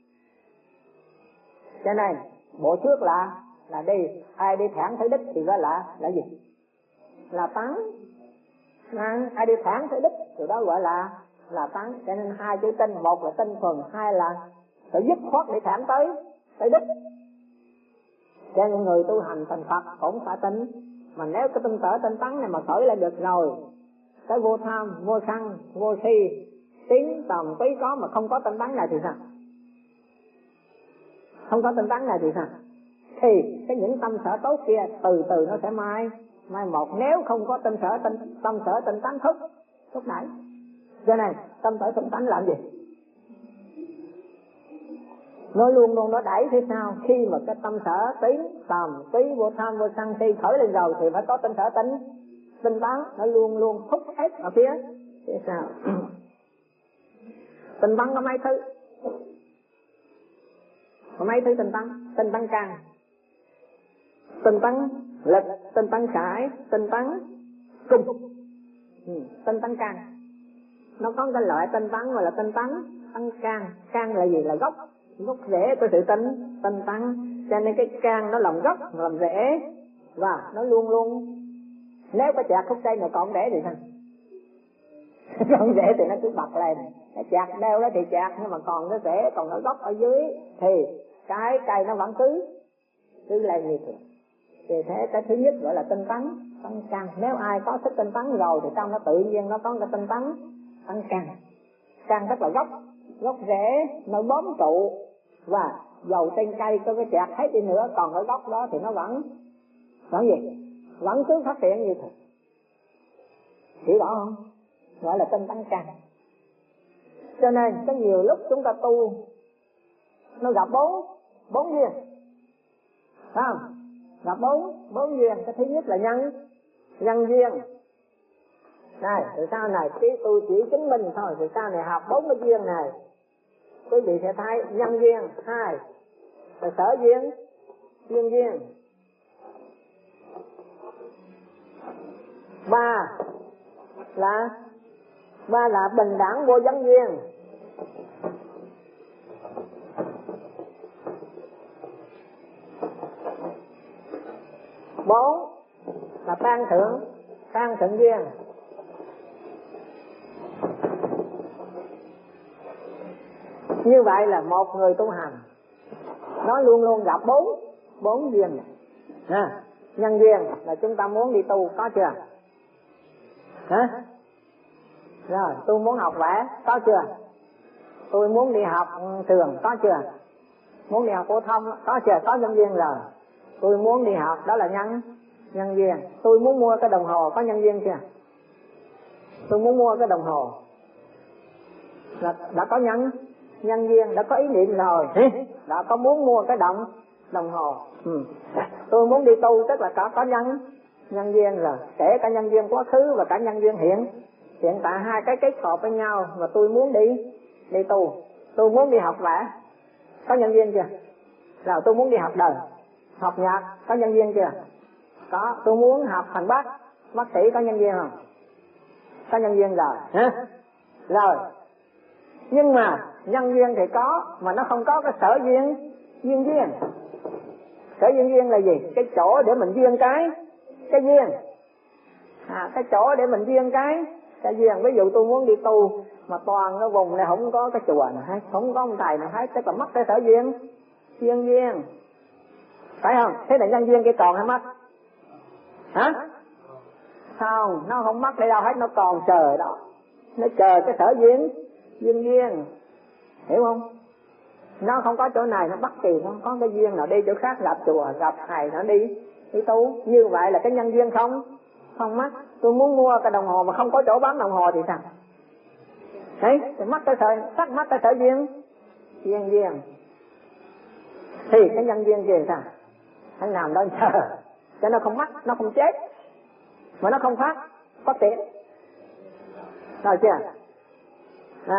Cho nên bộ trước là là đi, ai đi thẳng tới đích thì gọi là là gì? Là tấn. À, ai đi thẳng tới đích thì đó gọi là là tấn. Cho nên hai chữ tinh, một là tinh thuần, hai là phải dứt khoát để thẳng tới tới đích. Cho nên người tu hành thành Phật cũng phải tinh. Mà nếu cái tinh sở tinh tấn này mà khởi lại được rồi, cái vô tham, vô sân, vô si, tiếng tầm tí có mà không có tinh tấn này thì sao? Không có tinh tấn này thì sao? Thì cái những tâm sở tốt kia từ từ nó sẽ mai mai một, nếu không có tâm sở tinh tâm sở tinh tấn thúc thúc đẩy. Cho nên tâm sở tinh tấn làm gì? Nó luôn luôn nó đẩy thế sao? Khi mà cái tâm sở tiếng tầm tí vô tham vô sân si khởi lên rồi thì phải có tâm sở tinh tinh tấn, nó luôn luôn thúc ép ở phía thế sao? Tinh tấn có mấy thứ? Có mấy thứ tinh tấn? Tinh tấn căn, tinh tấn lực, tinh tấn khải, tinh tấn cung. Ừ, tinh tấn căn. Nó có cái loại tinh tấn gọi là tinh tấn tấn can. Can là gì? Là gốc, gốc rễ của sự tinh tinh tấn. Cho nên cái can nó làm gốc, làm rễ, và nó luôn luôn, nếu có chạc khúc cây này còn rễ thì sao? Còn rễ thì nó cứ bật lên. Cái chạc đeo đó thì chạc, nhưng mà còn cái rễ, còn cái gốc ở dưới thì cái cây nó vẫn cứ cứ lên như thường. Vì thế cái thứ nhất gọi là tinh tấn tấn căn. Nếu ai có thích tinh tấn rồi thì trong nó tự nhiên nó có cái tinh tấn tấn căn. Căn tức là gốc, gốc rễ nó bám trụ, và dầu trên cây có cái chạc hết đi nữa, còn ở gốc đó thì nó vẫn vẫn gì? Vẫn cứ phát triển như thường. Hiểu rõ không? Gọi là tinh tấn căn. Cho nên có nhiều lúc chúng ta tu nó gặp bốn bốn duyên, phải không? Gặp bốn bốn duyên. Cái thứ nhất là nhân nhân duyên. Này, từ sau này tí tôi chỉ chứng minh thôi, từ sau này học bốn cái duyên này quý vị sẽ thấy nhân duyên. Hai là sở duyên, duyên duyên. Ba là ba là bình đẳng vô vấn duyên. Bốn là tan thượng, tan thượng duyên. Như vậy là một người tu hành nó luôn luôn gặp bốn bốn duyên này. À, nhân duyên là chúng ta muốn đi tu, có chưa? Hả? Rồi, tôi muốn học vẽ, có chưa? Tôi muốn đi học trường, có chưa? Muốn đi học phổ thông, có chưa? Có nhân duyên rồi. Tôi muốn đi học, đó là nhân nhân duyên. Tôi muốn mua cái đồng hồ, có nhân duyên chưa? Tôi muốn mua cái đồng hồ là đã có nhân nhân duyên, đã có ý niệm rồi, đã có muốn mua cái đồng đồng hồ. Ừ. Tôi muốn đi tu tức là có có nhân nhân duyên rồi, kể cả nhân duyên quá khứ và cả nhân duyên hiện hiện tại, hai cái kết hợp với nhau. Và tôi muốn đi đi tu, tôi muốn đi học vẽ, có nhân duyên chưa? Rồi tôi muốn đi học đời, học nhạc, có nhân duyên chưa? Có. Tôi muốn học thành bác bác sĩ, có nhân duyên không? Có nhân duyên rồi. Hả? Rồi, nhưng mà nhân duyên thì có, mà nó không có cái sở duyên duyên duyên. Sở duyên duyên là gì? Cái chỗ để mình duyên cái cái duyên. À, cái chỗ để mình duyên cái cái duyên. Ví dụ tôi muốn đi tu mà toàn cái vùng này không có cái chùa nào hết, không có ông thầy nào hết, tức là mất cái sở duyên duyên duyên, phải không? Thế là nhân duyên kia còn hay mất? Hả? Không, nó không mất đi đâu hết, nó còn chờ đó, nó chờ cái sở duyên duyên duyên, hiểu không? Nó không có chỗ này nó bắt kỳ, nó có cái duyên nào đi chỗ khác, gặp chùa gặp thầy nó đi đi tu. Như vậy là cái nhân duyên không không mất. Tôi muốn mua cái đồng hồ mà không có chỗ bán đồng hồ thì sao? Đấy, thì mất cái sợi, tắt mất cái sợi duyên duyên duyên thì cái nhân duyên gì sao? Anh nằm đó chờ cho nó không mắc, nó không chết, mà nó không phát phát triển, rồi chưa? À,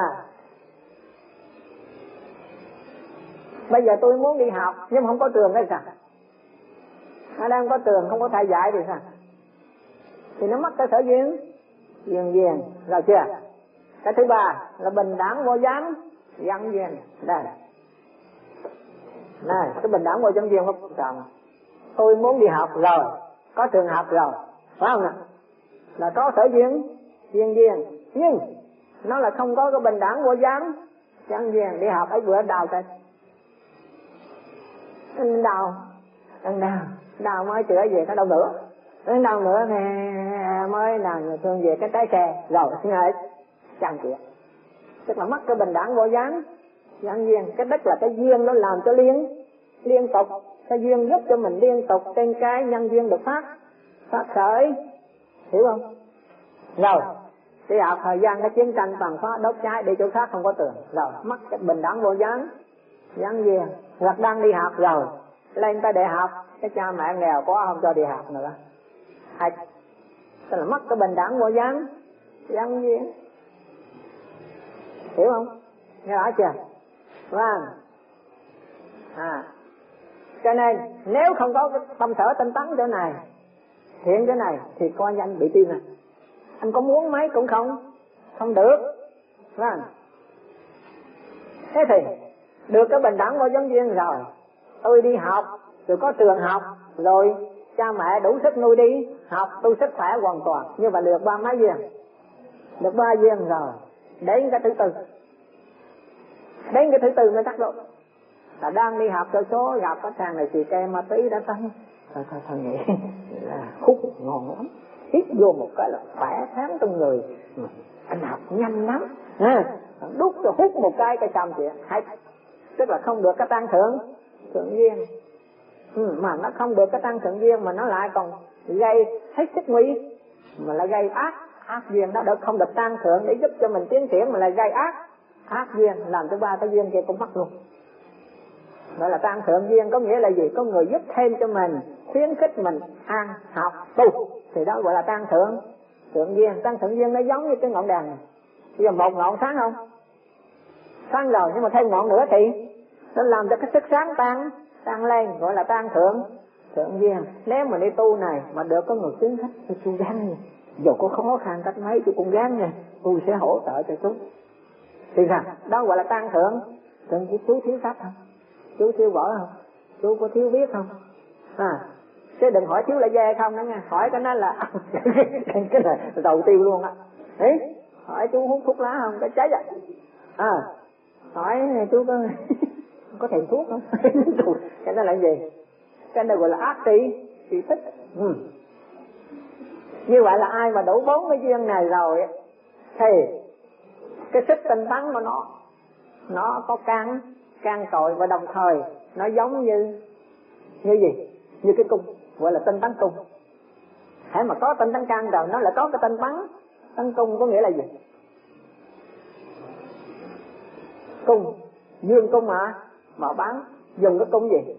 bây giờ tôi muốn đi học nhưng mà không có trường hay sao? Ở đây không có trường, không có thầy dạy thì sao? Thì nó mất cái sở duyên, duyên duyên, rồi chưa? Cái thứ ba là bình đẳng vô gián, gián duyên. Đây, này, cái bình đẳng vô gián duyên có trọng. Tôi muốn đi học rồi, có trường học rồi, phải không ạ? Là có sở duyên, duyên duyên, nhưng nó là không có cái bình đẳng vô gián, gián duyên. Đi học ấy bữa đào tay, anh đào, anh đào, đào mới chữa về nó đâu nữa, đến đâu nữa thì mới làm thương về cái trái xe rồi xin hãy chẳng chuyện. Tức là mất cái bình đẳng vô gián, gián duyên. Cái đất là cái duyên nó làm cho liên liên tục, cái duyên giúp cho mình liên tục trên cái nhân duyên được phát phát khởi, hiểu không? Rồi đi học thời gian cái chiến tranh tàn phá đốt cháy đi chỗ khác không có tường, rồi mất cái bình đẳng vô gián, gián duyên. Hoặc đang đi học rồi lên tới đại học cái cha mẹ nghèo quá không cho đi học nữa, hay tức là mất cái bình đẳng vô gián, gián duyên, hiểu không? Nghe rõ chưa? Vâng. À, cho nên nếu không có cái tâm sở tinh tấn chỗ này, thiện chỗ này thì coi như anh bị tim này, anh có muốn mấy cũng không không được. Vâng. Thế thì được cái bình đẳng vô gián duyên rồi, tôi đi học rồi có trường học rồi cha mẹ đủ sức nuôi đi học, tôi sức khỏe hoàn toàn, như vậy được ba mấy duyên, được ba duyên rồi. Đến cái thứ tư, đến cái thứ tư mới tác động là đang đi học cho số gặp cái thằng này xì ke ma túy đã tăng, thôi thôi thôi nghĩ là hút ngon lắm, hít vô một cái là khỏe sáng trong người, anh học nhanh lắm, à, đút rồi hút một cái cái xong chuyện hay, tức là không được cái tăng thượng thượng duyên. Ừ, mà nó không được cái tăng thượng duyên mà nó lại còn gây hết sức nguy, mà lại gây ác ác duyên. Nó được không được tăng thượng để giúp cho mình tiến triển mà lại gây ác ác duyên, làm cho ba cái duyên kia cũng mất luôn. Gọi là tăng thượng duyên có nghĩa là gì? Có người giúp thêm cho mình, khuyến khích mình ăn học tu, thì đó gọi là tăng thượng thượng duyên. Tăng thượng duyên nó giống như cái ngọn đèn này, bây giờ một ngọn sáng không? Sáng rồi nhưng mà thêm ngọn nữa thì nó làm cho cái sức sáng tăng tăng lên, gọi là tăng thượng thượng duyên. Nếu mà đi tu này mà được có người khuyến khích, tôi chú gắng nha, dù có khó khăn cách mấy tôi cũng gắng nha, tôi sẽ hỗ trợ cho chú, thì sao? Đó gọi là tăng thượng thượng. Chú thiếu sách không? Chú thiếu võ không? Chú có thiếu viết không? À, chứ đừng hỏi thiếu là dê không đó nha, hỏi cái nó là cái này đầu tiêu luôn á. Đấy, hỏi chú hút thuốc lá không? Cái cháy à? À, hỏi chú có có thèm thuốc không? Cái đó là gì? Cái này gọi là ác trị trị thích. Ừ. Như vậy là ai mà đủ bốn cái duyên này rồi thì cái sức tinh tấn của nó nó có can can tội, và đồng thời nó giống như như gì? Như cái cung, gọi là tinh tấn cung. Hãy mà có tinh tấn can rồi nó lại có cái tinh tấn tấn cung. Có nghĩa là gì? Cung dương cung mà mà bán dùng cái cung gì?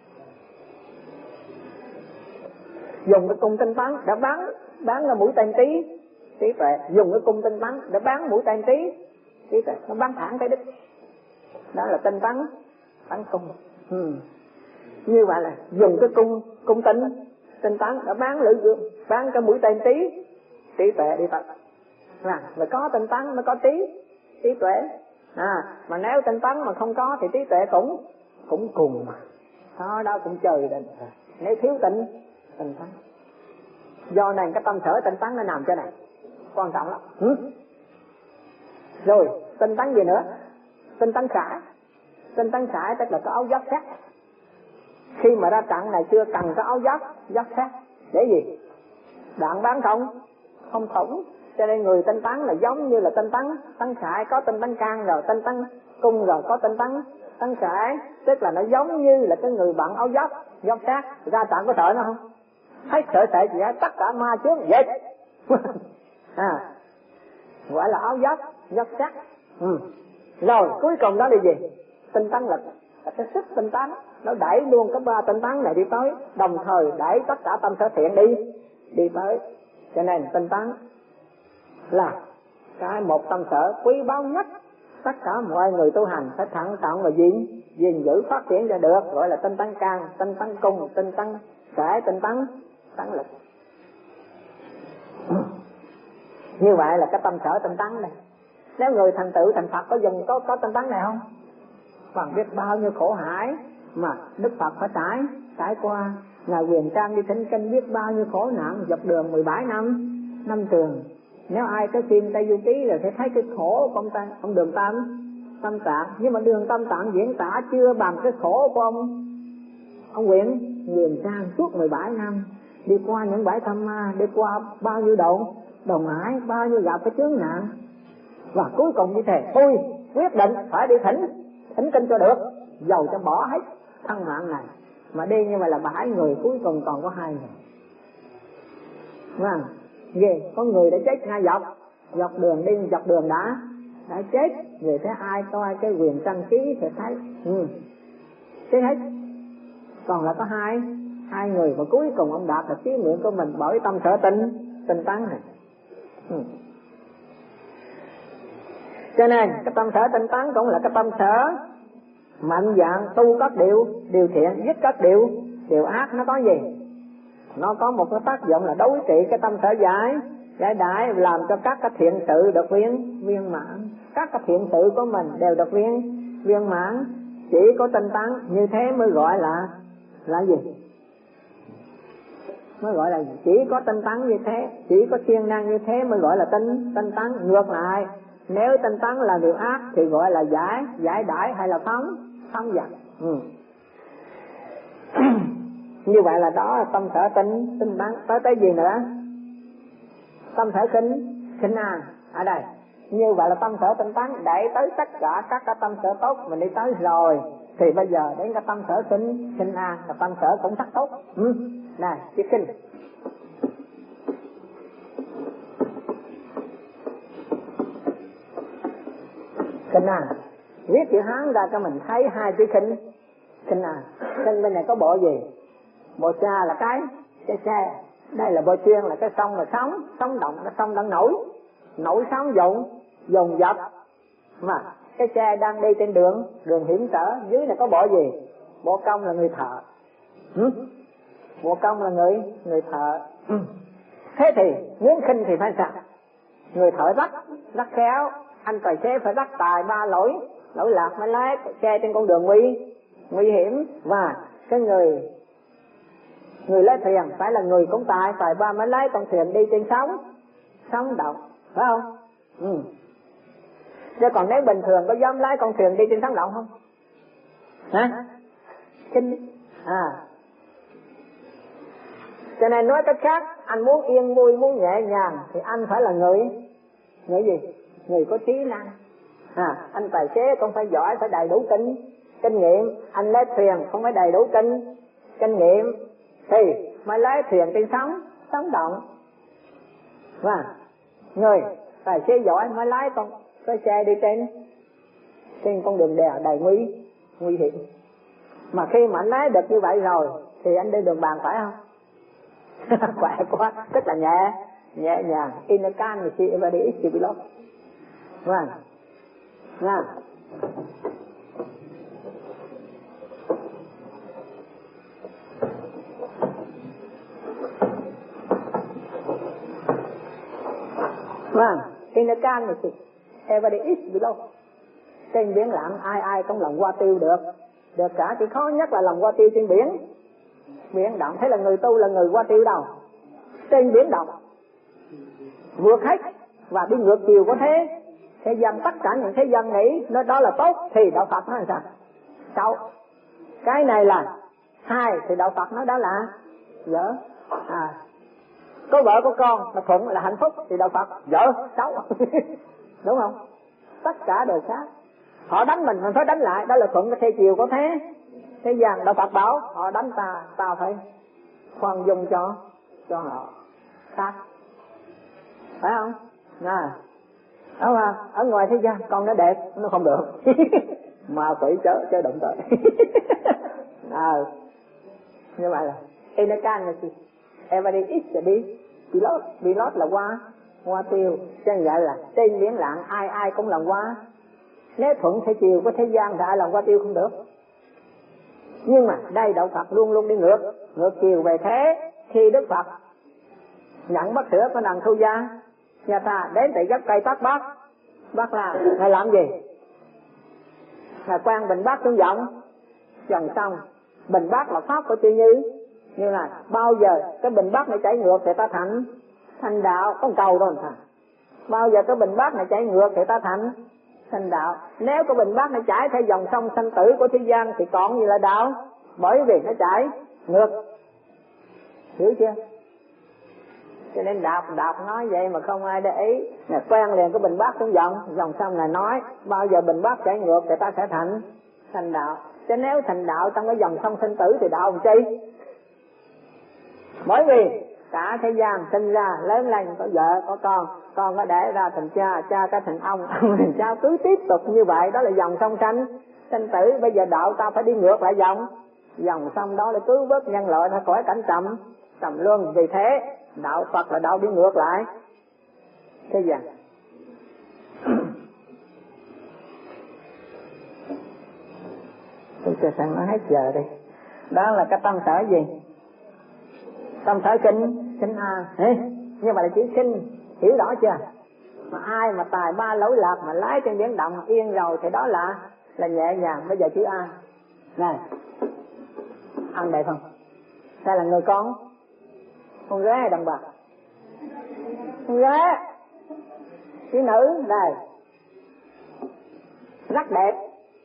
Dùng cái cung tinh tấn đã bán bán là mũi tên trí trí tuệ, dùng cái cung tinh tấn để bán mũi tên trí trí tuệ, nó bán thẳng cái đích. Đó là tinh tấn tấn cung. Ừ. Như vậy là dùng cái cung cung tinh tinh tấn để bán lưỡi dương, bán cái mũi tên trí trí tuệ đi Phật. À, mà có tinh tấn mới có trí trí tuệ. À, mà nếu tinh tấn mà không có thì trí tuệ cũng cũng cùng mà. Đó, đó cũng trời định. Nếu thiếu tinh tinh tấn, do này cái tâm sở tinh tấn nó nằm chỗ này, quan trọng lắm. Ừ? Rồi tinh tấn gì nữa? Tinh tấn khải. Tinh tấn khải tức là có áo giáp sắt. Khi mà ra trận này chưa cần có áo giáp giáp sắt để gì? Đạn bắn không không thủng. Cho nên người tinh tấn là giống như là tinh tấn tấn khải, có tinh tấn can rồi, tinh tấn cung rồi, có tinh tấn tấn khải, tức là nó giống như là cái người bận áo giáp giáp sắt. Ra trận có sợ nó không? Hết sợ sợ gì hết, tất cả ma chướng vậy. À, gọi là áo giáp giáp sắt. Ừ. Rồi cuối cùng đó là gì? tinh tấn lực là cái sức tinh tấn, nó đẩy luôn cái ba tinh tấn này đi tới, đồng thời đẩy tất cả tâm sở thiện đi đi tới. Cho nên tinh tấn là cái một tâm sở quý báu nhất, tất cả mọi người tu hành phải thận trọng và gìn gìn giữ phát triển ra được, gọi là tinh tấn can, tinh tấn cung, tinh tấn thể, tinh tấn tấn lực. Như vậy là cái tâm sở tinh tấn này. Nếu người thành tựu thành Phật có dùng có có tinh tấn này không? Còn biết bao nhiêu khổ hải mà Đức Phật phải trải trải qua. Ngài Huyền Trang đi thỉnh kinh biết bao nhiêu khổ nạn, dọc đường mười bảy năm năm trường. Nếu ai có phim Tây Du Ký rồi sẽ thấy cái khổ của ông ta, ông Đường Tâm Tâm Tạng. Nhưng mà Đường Tâm Tạng diễn tả chưa bằng cái khổ của ông ông Nguyễn Huyền Trang suốt mười bảy năm, đi qua những bãi Tham Ma, đi qua bao nhiêu độ đồng ải, bao nhiêu gặp cái chướng nạn, và cuối cùng như thế tôi quyết định phải đi thỉnh thỉnh kinh cho được, dầu cho bỏ hết thân mạng này. Mà đi như vậy là bảy người, cuối cùng còn có hai người. Vâng, ghê, có người đã chết ngay dọc dọc đường, đi dọc đường đã đã chết. Về thế ai coi cái quyền tranh ký sẽ thấy ừ, chết hết. Còn là có hai hai người, và cuối cùng ông đạt được chí nguyện của mình bởi tâm sở tinh tinh tấn này. ừ. Cho nên cái tâm sở tinh tấn cũng là cái tâm sở mạnh dạn tu các điều điều thiện, dứt các điều điều ác. Nó có gì? Nó có một cái tác dụng là đối trị cái tâm sở giải giải đãi, làm cho các cái thiện sự được viên viên mãn. Các cái thiện sự của mình đều được viên viên mãn. Chỉ có tinh tấn như thế mới gọi là là gì? Mới gọi là chỉ có tinh tấn như thế, chỉ có siêng năng như thế mới gọi là tinh tinh tấn. Ngược lại, nếu tinh tấn là điều ác thì gọi là giải giải đãi hay là phóng phóng dật. ừ. Như vậy là đó là tâm sở tinh tinh tấn. Tới tới gì nữa? Tâm sở khinh khinh an ở đây. Như vậy là tâm sở tinh tấn đẩy tới tất cả các cái tâm sở tốt mình đi tới rồi, thì bây giờ đến cái tâm sở khinh khinh an là tâm sở cũng rất tốt. ừ. Này chữ khinh, khinh an viết chữ Hán ra cho mình thấy hai chữ khinh khinh an. Khinh bên này có bộ gì? Bộ cha là cái cái xe, đây là bộ chuyên là cái sông, là sóng sóng động, cái sông đang nổi nổi sóng dồn dồn dập. Mà cái xe đang đi trên đường đường hiểm trở, dưới này có bộ gì? Bộ công là người thợ. ừ? Bộ công là người người thợ. ừ. Thế thì muốn khinh thì phải sao? Người thợ rất rất khéo, anh tài xế phải rất tài ba lỗi lỗi lạc mới lái xe trên con đường nguy nguy hiểm. Và cái người người lái thuyền phải là người cũng tài tài ba mới lái con thuyền đi trên sóng sóng động, phải không? ừ. Chứ còn nếu bình thường có dám lái con thuyền đi trên sóng động không? Hả? Kinh à. Cho nên nói cách khác, anh muốn yên vui, muốn nhẹ nhàng thì anh phải là người người gì? Người có trí năng. À, anh tài xế cũng phải giỏi, phải đầy đủ kinh kinh nghiệm. Anh lái thuyền không phải đầy đủ kinh kinh nghiệm thì mới lái thuyền trên sóng sóng động. Và người tài xế giỏi mới lái con cái xe đi trên trên con đường đèo đầy nguy nguy hiểm. Mà khi mà anh lái được như vậy rồi thì anh đi đường bàn phải không? Khỏe quá, rất là nhẹ nhẹ nhàng. In a can thì chị và đi ít chị bị lót. Vâng, vâng. Vâng, in a can thì chị everybody is below. Trên biển lặng ai ai cũng lòng qua tiêu được được cả, chỉ khó nhất là lòng qua tiêu trên biển biển động. Thế là người tu là người qua tiêu đâu? Trên biển động vượt hết và đi ngược chiều có thế thế gian. Tất cả những thế gian nghĩ nó đó là tốt thì đạo Phật nói sao? Xấu. Cái này là hai thì đạo Phật nói đó là dở. À, có vợ có con là thuận là hạnh phúc thì đạo Phật dở xấu. Đúng không? Tất cả đều khác. Họ đánh mình mình phải đánh lại, đó là thuận cái thế chiều có thế thế gian. Đạo Phật bảo họ đánh ta, ta phải khoan dung cho cho họ khác, phải không? À, ở, ở ngoài thế gian con nó đẹp nó không được. ma quỷ chớ chớ động tới. Ờ như vậy là Enakan every is the đi pilot pilot là qua qua tiêu, cho nên vậy là trên biển lặng ai ai cũng làm qua. Nếu thuận theo chiều của thế gian thì ai làm qua tiêu không được. Nhưng mà đây đạo Phật luôn luôn đi ngược ngược chiều về thế. Khi Đức Phật nhận bát sữa của nàng Thu Gia, nhà ta đến tại gốc cây Tát Bát, bác là ngài làm gì? Ngài quăng bình bát xuống giọng, dần xong bình bát là pháp của chư Như, như là bao giờ cái bình bát này chảy ngược thì ta thành thành đạo, có cầu thôi à. Bao giờ cái bình bát này chảy ngược thì ta thành thành đạo. Nếu cái bình bát này chảy theo dòng sông sanh tử của thế gian thì còn gì là đạo, bởi vì nó chảy ngược, hiểu chưa? Cho nên đọc đọc nói vậy mà không ai để ý, là quen liền cái bình bát xuống dòng dòng sông này nói bao giờ bình bát chảy ngược thì ta sẽ thành thành đạo. Chứ nếu thành đạo trong cái dòng sông sinh tử thì đạo làm chi? Bởi vì cả thế gian sinh ra lớn lên có vợ có con, con có đẻ ra thành cha, cha có thành ông, ông thành cháu, cứ tiếp tục như vậy, đó là dòng sông sanh sinh tử. Bây giờ đạo ta phải đi ngược lại dòng dòng sông đó để cứu vớt nhân loại ra khỏi cảnh trầm trầm luân. Vì thế đạo Phật là đạo đi ngược lại thế gian. Tôi cho sang nói hết giờ đi. Đó là cái tâm sở gì? Tâm sở kinh kinh a. Nhưng mà là chỉ kinh, hiểu rõ chưa? Mà ai mà tài ba lỗi lạc mà lái trên biển động yên rồi thì đó là là nhẹ nhàng. Bây giờ chữ A này, ăn đẹp không? Đây là người con con gái hay đàn bà? Con gái. Chữ nữ đây rất đẹp,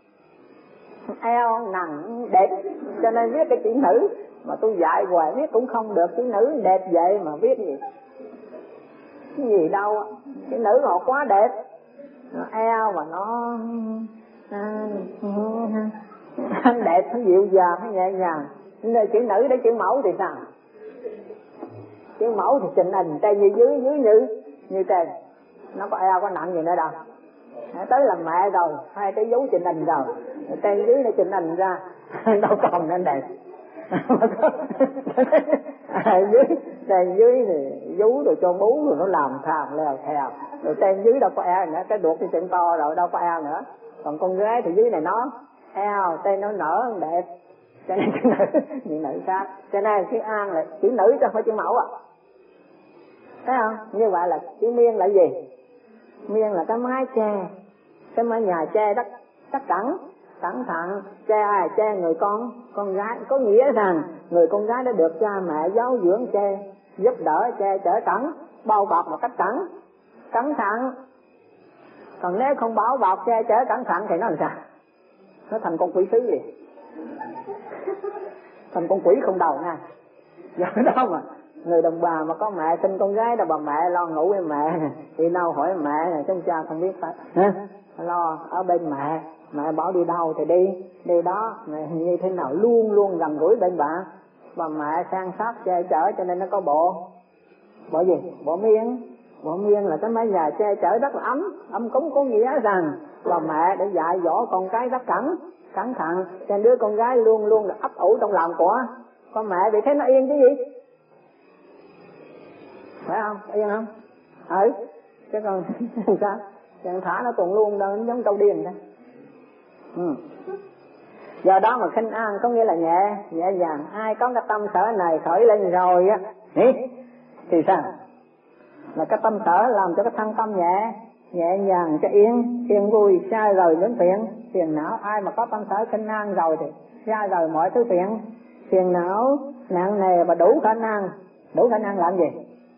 eo nặng đẹp, cho nên viết cái chữ nữ. Mà tôi dạy hoài viết cũng không được, chữ nữ đẹp vậy mà viết gì cái gì đâu. Chữ nữ họ quá đẹp, nó eo mà nó à, đẹp, nó dịu dàng, nó nhẹ nhàng. Nên chữ nữ để chữ mẫu thì sao? Chữ mẫu thì trình hình trên như dưới, dưới như như trên, nó có eo có nặng gì nữa đâu. Tới làm mẹ rồi hai cái dấu trình hình rồi, trên dưới nó trình hình ra đâu còn nên đẹp. dưới trên dưới thì vú rồi cho bú rồi nó làm thàm leo theo, rồi trên dưới đâu có eo nữa, cái ruột thì chừng to rồi đâu có eo nữa. Còn con gái thì dưới này nó eo, trên nó nở đẹp, cho nên chữ nữ chữ nữ khác. Cho nên chữ An là chữ nữ chứ không phải chữ mẫu à, thấy không? Như vậy là chữ Miên là gì? Miên là cái mái che, cái mái nhà che đất đất cẩn cẩn thận, che ai? Che người con con gái, có nghĩa rằng người con gái đã được cha mẹ giáo dưỡng che, giúp đỡ, che chở cẩn, bao bọc một cách cẩn cẩn thận. Còn nếu không bảo bọc che chở cẩn thận thì nó làm sao? Nó thành con quỷ sứ gì? Thành con quỷ không đầu nha. Do đó mà người đàn bà mà có mẹ sinh con gái đâu, bà mẹ lo ngủ với mẹ, đi đâu hỏi mẹ, chúng cha không biết phải lo ở bên mẹ. Mẹ bảo đi đâu thì đi, đi đó, mẹ như thế nào luôn luôn gần gũi bên bà. Bà mẹ sang sát che chở, cho nên nó có bộ bộ gì? Bộ miên. Bộ miên là cái mái nhà che chở rất là ấm, ấm cúng, có nghĩa rằng bà mẹ để dạy dỗ con cái rất cẩn cẩn thận, cho nên đứa con gái luôn luôn là ấp ủ trong lòng của con mẹ, vì thế nó yên chứ gì, phải không? Yên không? Ừ, chứ còn sao? Chẳng thả nó còn luôn đâu, nó giống trâu điên đó. Ừ. Do đó mà khinh an có nghĩa là nhẹ nhẹ nhàng. Ai có cái tâm sở này khởi lên rồi á thì sao? Là cái tâm sở làm cho cái thân tâm nhẹ nhẹ nhàng, cho yên yên vui, xa rời những phiền phiền não. Ai mà có tâm sở khinh an rồi thì xa rời mọi thứ phiền phiền não nặng nề, và đủ khả năng đủ khả năng làm gì?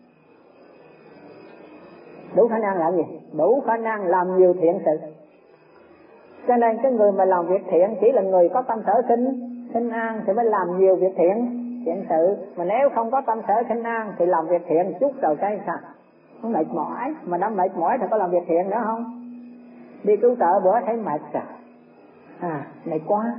Đủ khả năng làm gì? Đủ khả năng làm nhiều thiện sự. Cho nên cái người mà làm việc thiện chỉ là người có tâm sở khinh khinh an thì mới làm nhiều việc thiện thiện sự. Mà nếu không có tâm sở khinh an thì làm việc thiện chút rồi cái sao? Nó mệt mỏi, mà nó mệt mỏi thì có làm việc thiện nữa không? Đi cứu trợ bữa thấy mệt rồi, à mệt quá,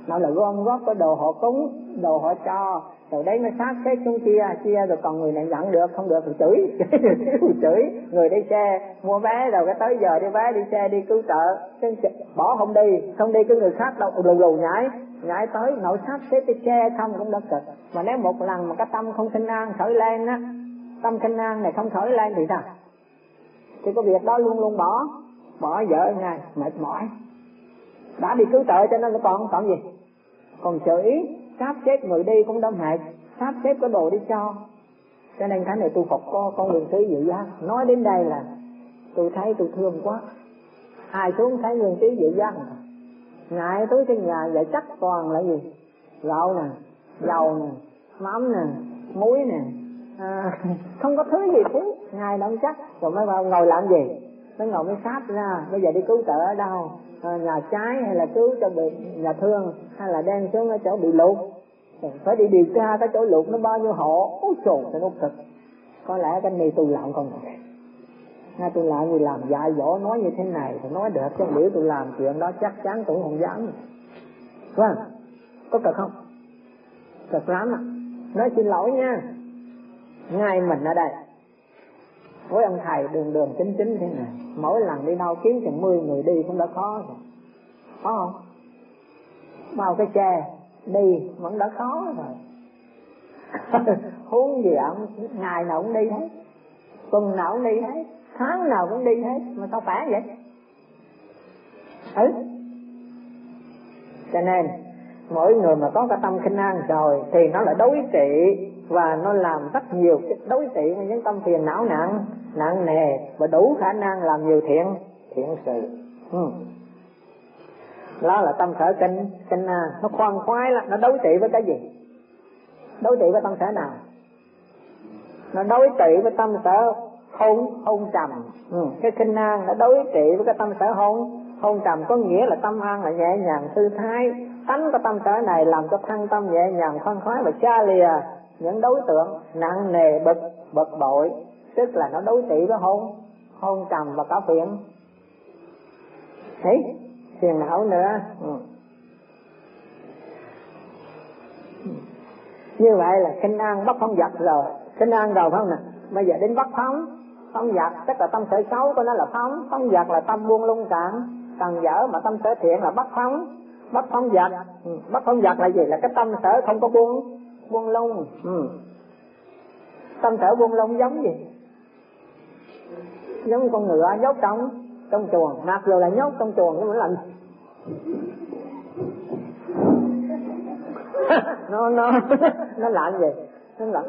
nó là gom góp cái đồ họ cúng, đồ họ cho, rồi đấy mới sát xếp xuống chia, chia rồi còn người này nhận được, không được thì chửi, chửi, người đi xe, mua vé rồi cái tới giờ đi vé, đi xe, đi cứu trợ, bỏ không đi, không đi cái người khác đâu, lù lù nhảy, nhảy tới, nội sát xếp cái xe không cũng đã cực, mà nếu một lần mà cái tâm không khinh an khởi lên á, tâm khinh an này không khởi lên thì sao? Thì có việc đó luôn luôn bỏ, bỏ vợ ngay, mệt mỏi, đã đi cứu trợ cho nên nó còn còn gì, còn chửi, sắp xếp người đi cũng đã mệt, sắp xếp cái đồ đi cho. Cho nên cái này tôi phục có con đường trí Diệu Giác. Nói đến đây là tôi thấy tôi thương quá. Ai xuống thấy đường trí Diệu Giác rồi, ngại túi cái nhà vậy chắc toàn là gì, gạo nè, dầu nè, mắm nè, muối nè, à, không có thứ gì thiếu, ngài đâu chắc. Rồi mới vào ngồi làm gì, mới ngồi mới sát ra, bây giờ đi cứu trợ ở đâu, à, nhà trái hay là cứu cho bị nhà thương, hay là đem xuống ở chỗ bị lụt, phải đi điều tra cái chỗ lụt nó bao nhiêu hộ. Ôi trời ơi, nó cực. Có lẽ cái này tôi làm không được, ngay tôi làm gì làm dạy dỗ nói như thế này thì nói được, chứ biểu tôi làm chuyện đó chắc chắn tôi không dám. Vâng, có cực không? Cực lắm ạ. Nói xin lỗi nha, ngay mình ở đây với ông thầy đường đường chính chính thế này, mỗi lần đi đâu kiếm chừng mười người đi cũng đã khó rồi, khó không? Bao cái xe đi vẫn đã khó rồi. Huống gì ông ngày nào cũng đi hết, tuần nào cũng đi hết, tháng nào cũng đi hết, mà sao phải vậy? Ừ. Cho nên mỗi người mà có cái tâm khinh an rồi thì nó là đối trị, và nó làm rất nhiều cái đối trị với những tâm phiền não nặng nặng nề, và đủ khả năng làm nhiều thiện thiện sự. Ừ. Đó là tâm sở kinh kinh an, nó khoan khoái lắm. Nó đối trị với cái gì? Đối trị với tâm sở nào? Nó đối trị với tâm sở hôn hôn trầm. Ừ. Cái kinh an nó đối trị với cái tâm sở hôn hôn trầm, có nghĩa là tâm an là nhẹ nhàng thư thái. Tánh của tâm sở này làm cho thân tâm nhẹ nhàng khoan khoái và xa lìa những đối tượng nặng nề bực bực bội, tức là nó đối trị với hôn hôn trầm và cả phiền thấy phiền não nữa. Ừ. Như vậy là khinh an bất phong dật rồi, khinh an rồi phải không nè? Bây giờ đến bất phóng phong dật, tức là tâm sở xấu của nó là phóng, phong dật là tâm buông lung cạn càng dở, mà tâm sở thiện là bất phóng bất phóng dật. Ừ. Bất phóng dật là gì? Là cái tâm sở không có buông buông lung. Ừ. Tâm sở buông lung giống gì? Giống con ngựa nhốt trong trong chuồng, mặc dù là nhốt trong chuồng nhưng mà nó làm nó nó nó làm gì? Nó làm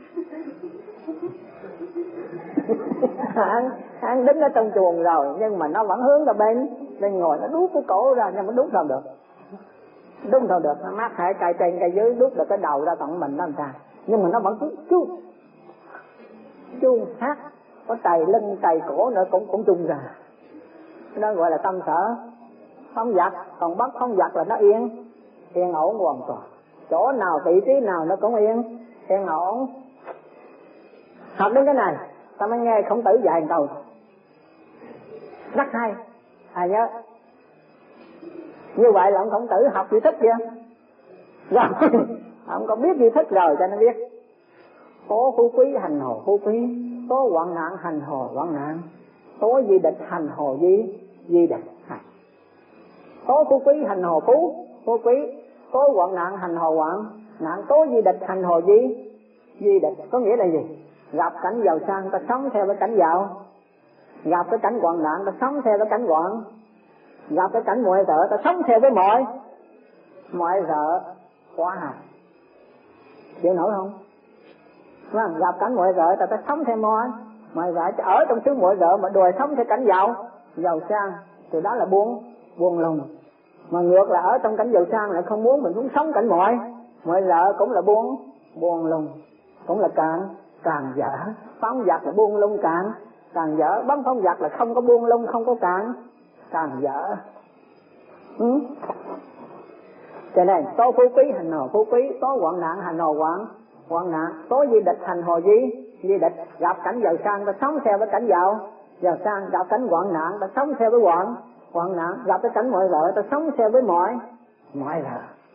hắn hắn đứng ở trong chuồng rồi nhưng mà nó vẫn hướng ra bên bên ngồi, nó đút cái cổ ra nhưng mà đút đâu được, đút đâu được, nó mát hại cài trên cài dưới, đút được cái đầu ra tận mình đó làm sao, nhưng mà nó vẫn cứ chu chu hát, có tày lưng tày cổ nữa cũng cũng chung ra. Đó gọi là tâm sở phong dật. Còn bất phong dật là nó yên yên ổn hoàn toàn, chỗ nào vị trí nào nó cũng yên yên ổn. Học đến cái này ta mới nghe Khổng Tử dạy câu rất hay, à nhớ như vậy là ông Khổng Tử học duy thức chưa? Rồi ông có biết duy thức rồi cho nên biết tố phú quý hành hồ phú quý, tố hoạn nạn hành hồ hoạn nạn, tố di địch hành hồ di di địch. Tố phú quý hành hồ phú phú quý, tố hoạn nạn hành hồ hoạn nạn, tố di địch hành hồ di di địch. Có nghĩa là gì? Gặp cảnh giàu sang ta sống theo cái cảnh giàu, gặp cái cảnh hoạn nạn ta sống theo cái cảnh hoạn, gặp cái cảnh mọi sợ ta sống theo cái mọi mọi sợ quá hài. Chịu nổi không? Vâng, gặp cảnh mọi sợ ta ta sống theo mọi mọi sợ, ở trong xứ mọi sợ mà đòi sống theo cảnh giàu giàu sang thì đó là buông buông lung. Mà ngược là ở trong cảnh giàu sang lại không muốn, mình muốn sống cảnh mọi mọi sợ cũng là buông buông lung, cũng là càng càng dở. Phóng dật là buông lung càng càng dở, bấm phóng dật là không có buông lung không có càng càng dở. Ừ. Cho nên tố phú quý hành hồ phú quý, tố hoạn nạn hành hồ hoạn hoạn nạn, tố di địch hành hồ di di địch. Gặp cảnh giàu sang ta sống theo với cảnh giàu giàu sang, gặp cảnh hoạn nạn ta sống theo với hoạn hoạn nạn, gặp cái cảnh mọi lợi ta sống theo với mọi mọi lợi.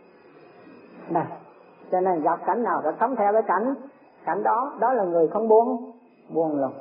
Đây, cho nên gặp cảnh nào phải sống theo cái cảnh cảnh đó, đó là người không buông buông lùng,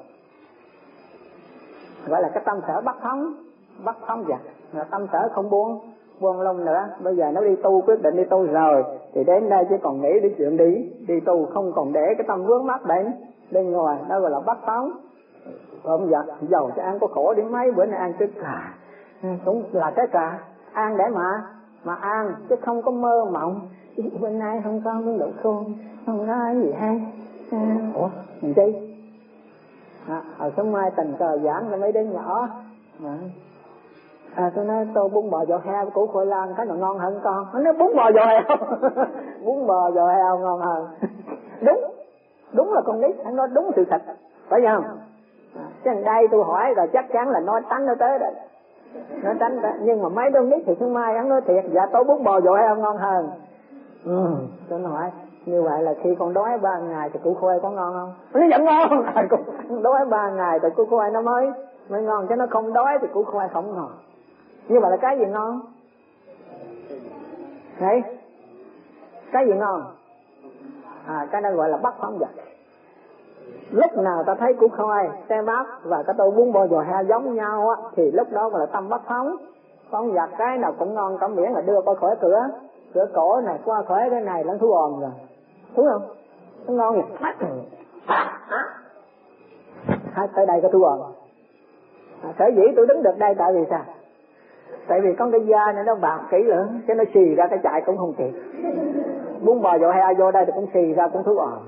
gọi là cái tâm sở bất phóng bất phóng dật, là tâm sở không buông buông lung nữa. Bây giờ nó đi tu, quyết định đi tu rồi thì đến đây chứ còn nghĩ đến chuyện đi đi tu, không còn để cái tâm vướng mắc đến bên ngoài, đó gọi là bất phóng. Không giật dầu cho ăn có khổ đến mấy, bữa nay ăn cái cà cũng là cái cà ăn để mà mà ăn, chứ không có mơ mộng bên nay không có miếng đậu khôn, không có gì hay. Ủa làm chi à, hồi sáng mai tình cờ giảng cho mấy đứa nhỏ à, à tôi nói tôi bún bò giò heo của Khôi Lan cái nào ngon hơn con, nó nói bún bò giò heo bún bò giò heo ngon hơn đúng đúng là con nít, anh nói đúng sự thật, phải không? À, chứ đây tôi hỏi rồi chắc chắn là nói tránh nó tới rồi, nó tránh tới. Nhưng mà mấy đứa nít thì sáng mai hắn nói thiệt, dạ tôi bún bò giò heo ngon hơn. Ừ, tôi nói như vậy là khi con đói ba ngày thì củ khoai có ngon không? Nó vẫn ngon. Con đói ba ngày thì củ khoai nó mới mới ngon, chứ nó không đói thì củ khoai không ngon. Như vậy là cái gì ngon? Đấy, cái gì ngon? À, cái đó gọi là bất phóng dật. Lúc nào ta thấy củ khoai, xe bắp và cái tô bún bò giò heo giống nhau á, thì lúc đó gọi là tâm bất phóng. Phóng dật cái nào cũng ngon, có miễn là đưa qua khỏi cửa cửa cổ này, qua khỏi cái này là thú ồn rồi, đúng không? Nó ngon vậy. Hết tới đây có thú ồn. À, sở dĩ tôi đứng được đây tại vì sao? Tại vì con cái da này nó bạc kỹ lưỡng, chứ nó xì ra cái chạy cũng không kịp. Bún bò giò heo vô đây thì cũng xì ra cũng thú ồn.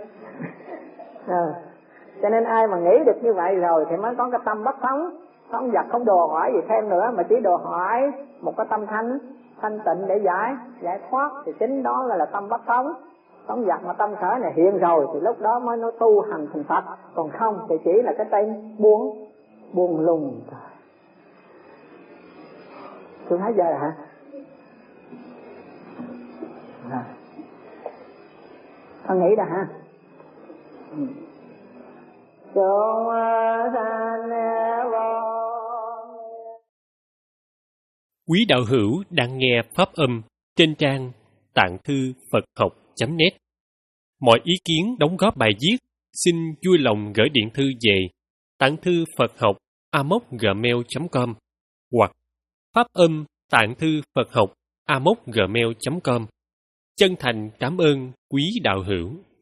À, cho nên ai mà nghĩ được như vậy rồi thì mới có cái tâm bất phóng, phóng dật, không đòi hỏi gì thêm nữa, mà chỉ đòi hỏi một cái tâm thanh thanh tịnh để giải giải thoát, thì chính đó là, là tâm bất phóng. Phóng dật mà tâm sở này hiện rồi thì lúc đó mới nó tu hành thành Phật, còn không thì chỉ là cái tên buông buông lùng thôi. Tôi thấy giờ hả? À. Con nghĩ đã hả? Ừ. Quý đạo hữu đang nghe pháp âm trên trang tạng thư Phật học chấm net. Mọi ý kiến đóng góp bài viết xin vui lòng gửi điện thư về tạng thư Phật học a m o gmail chấm com hoặc pháp âm tạng thư Phật học a m o gmail chấm com. Chân thành cảm ơn quý đạo hữu.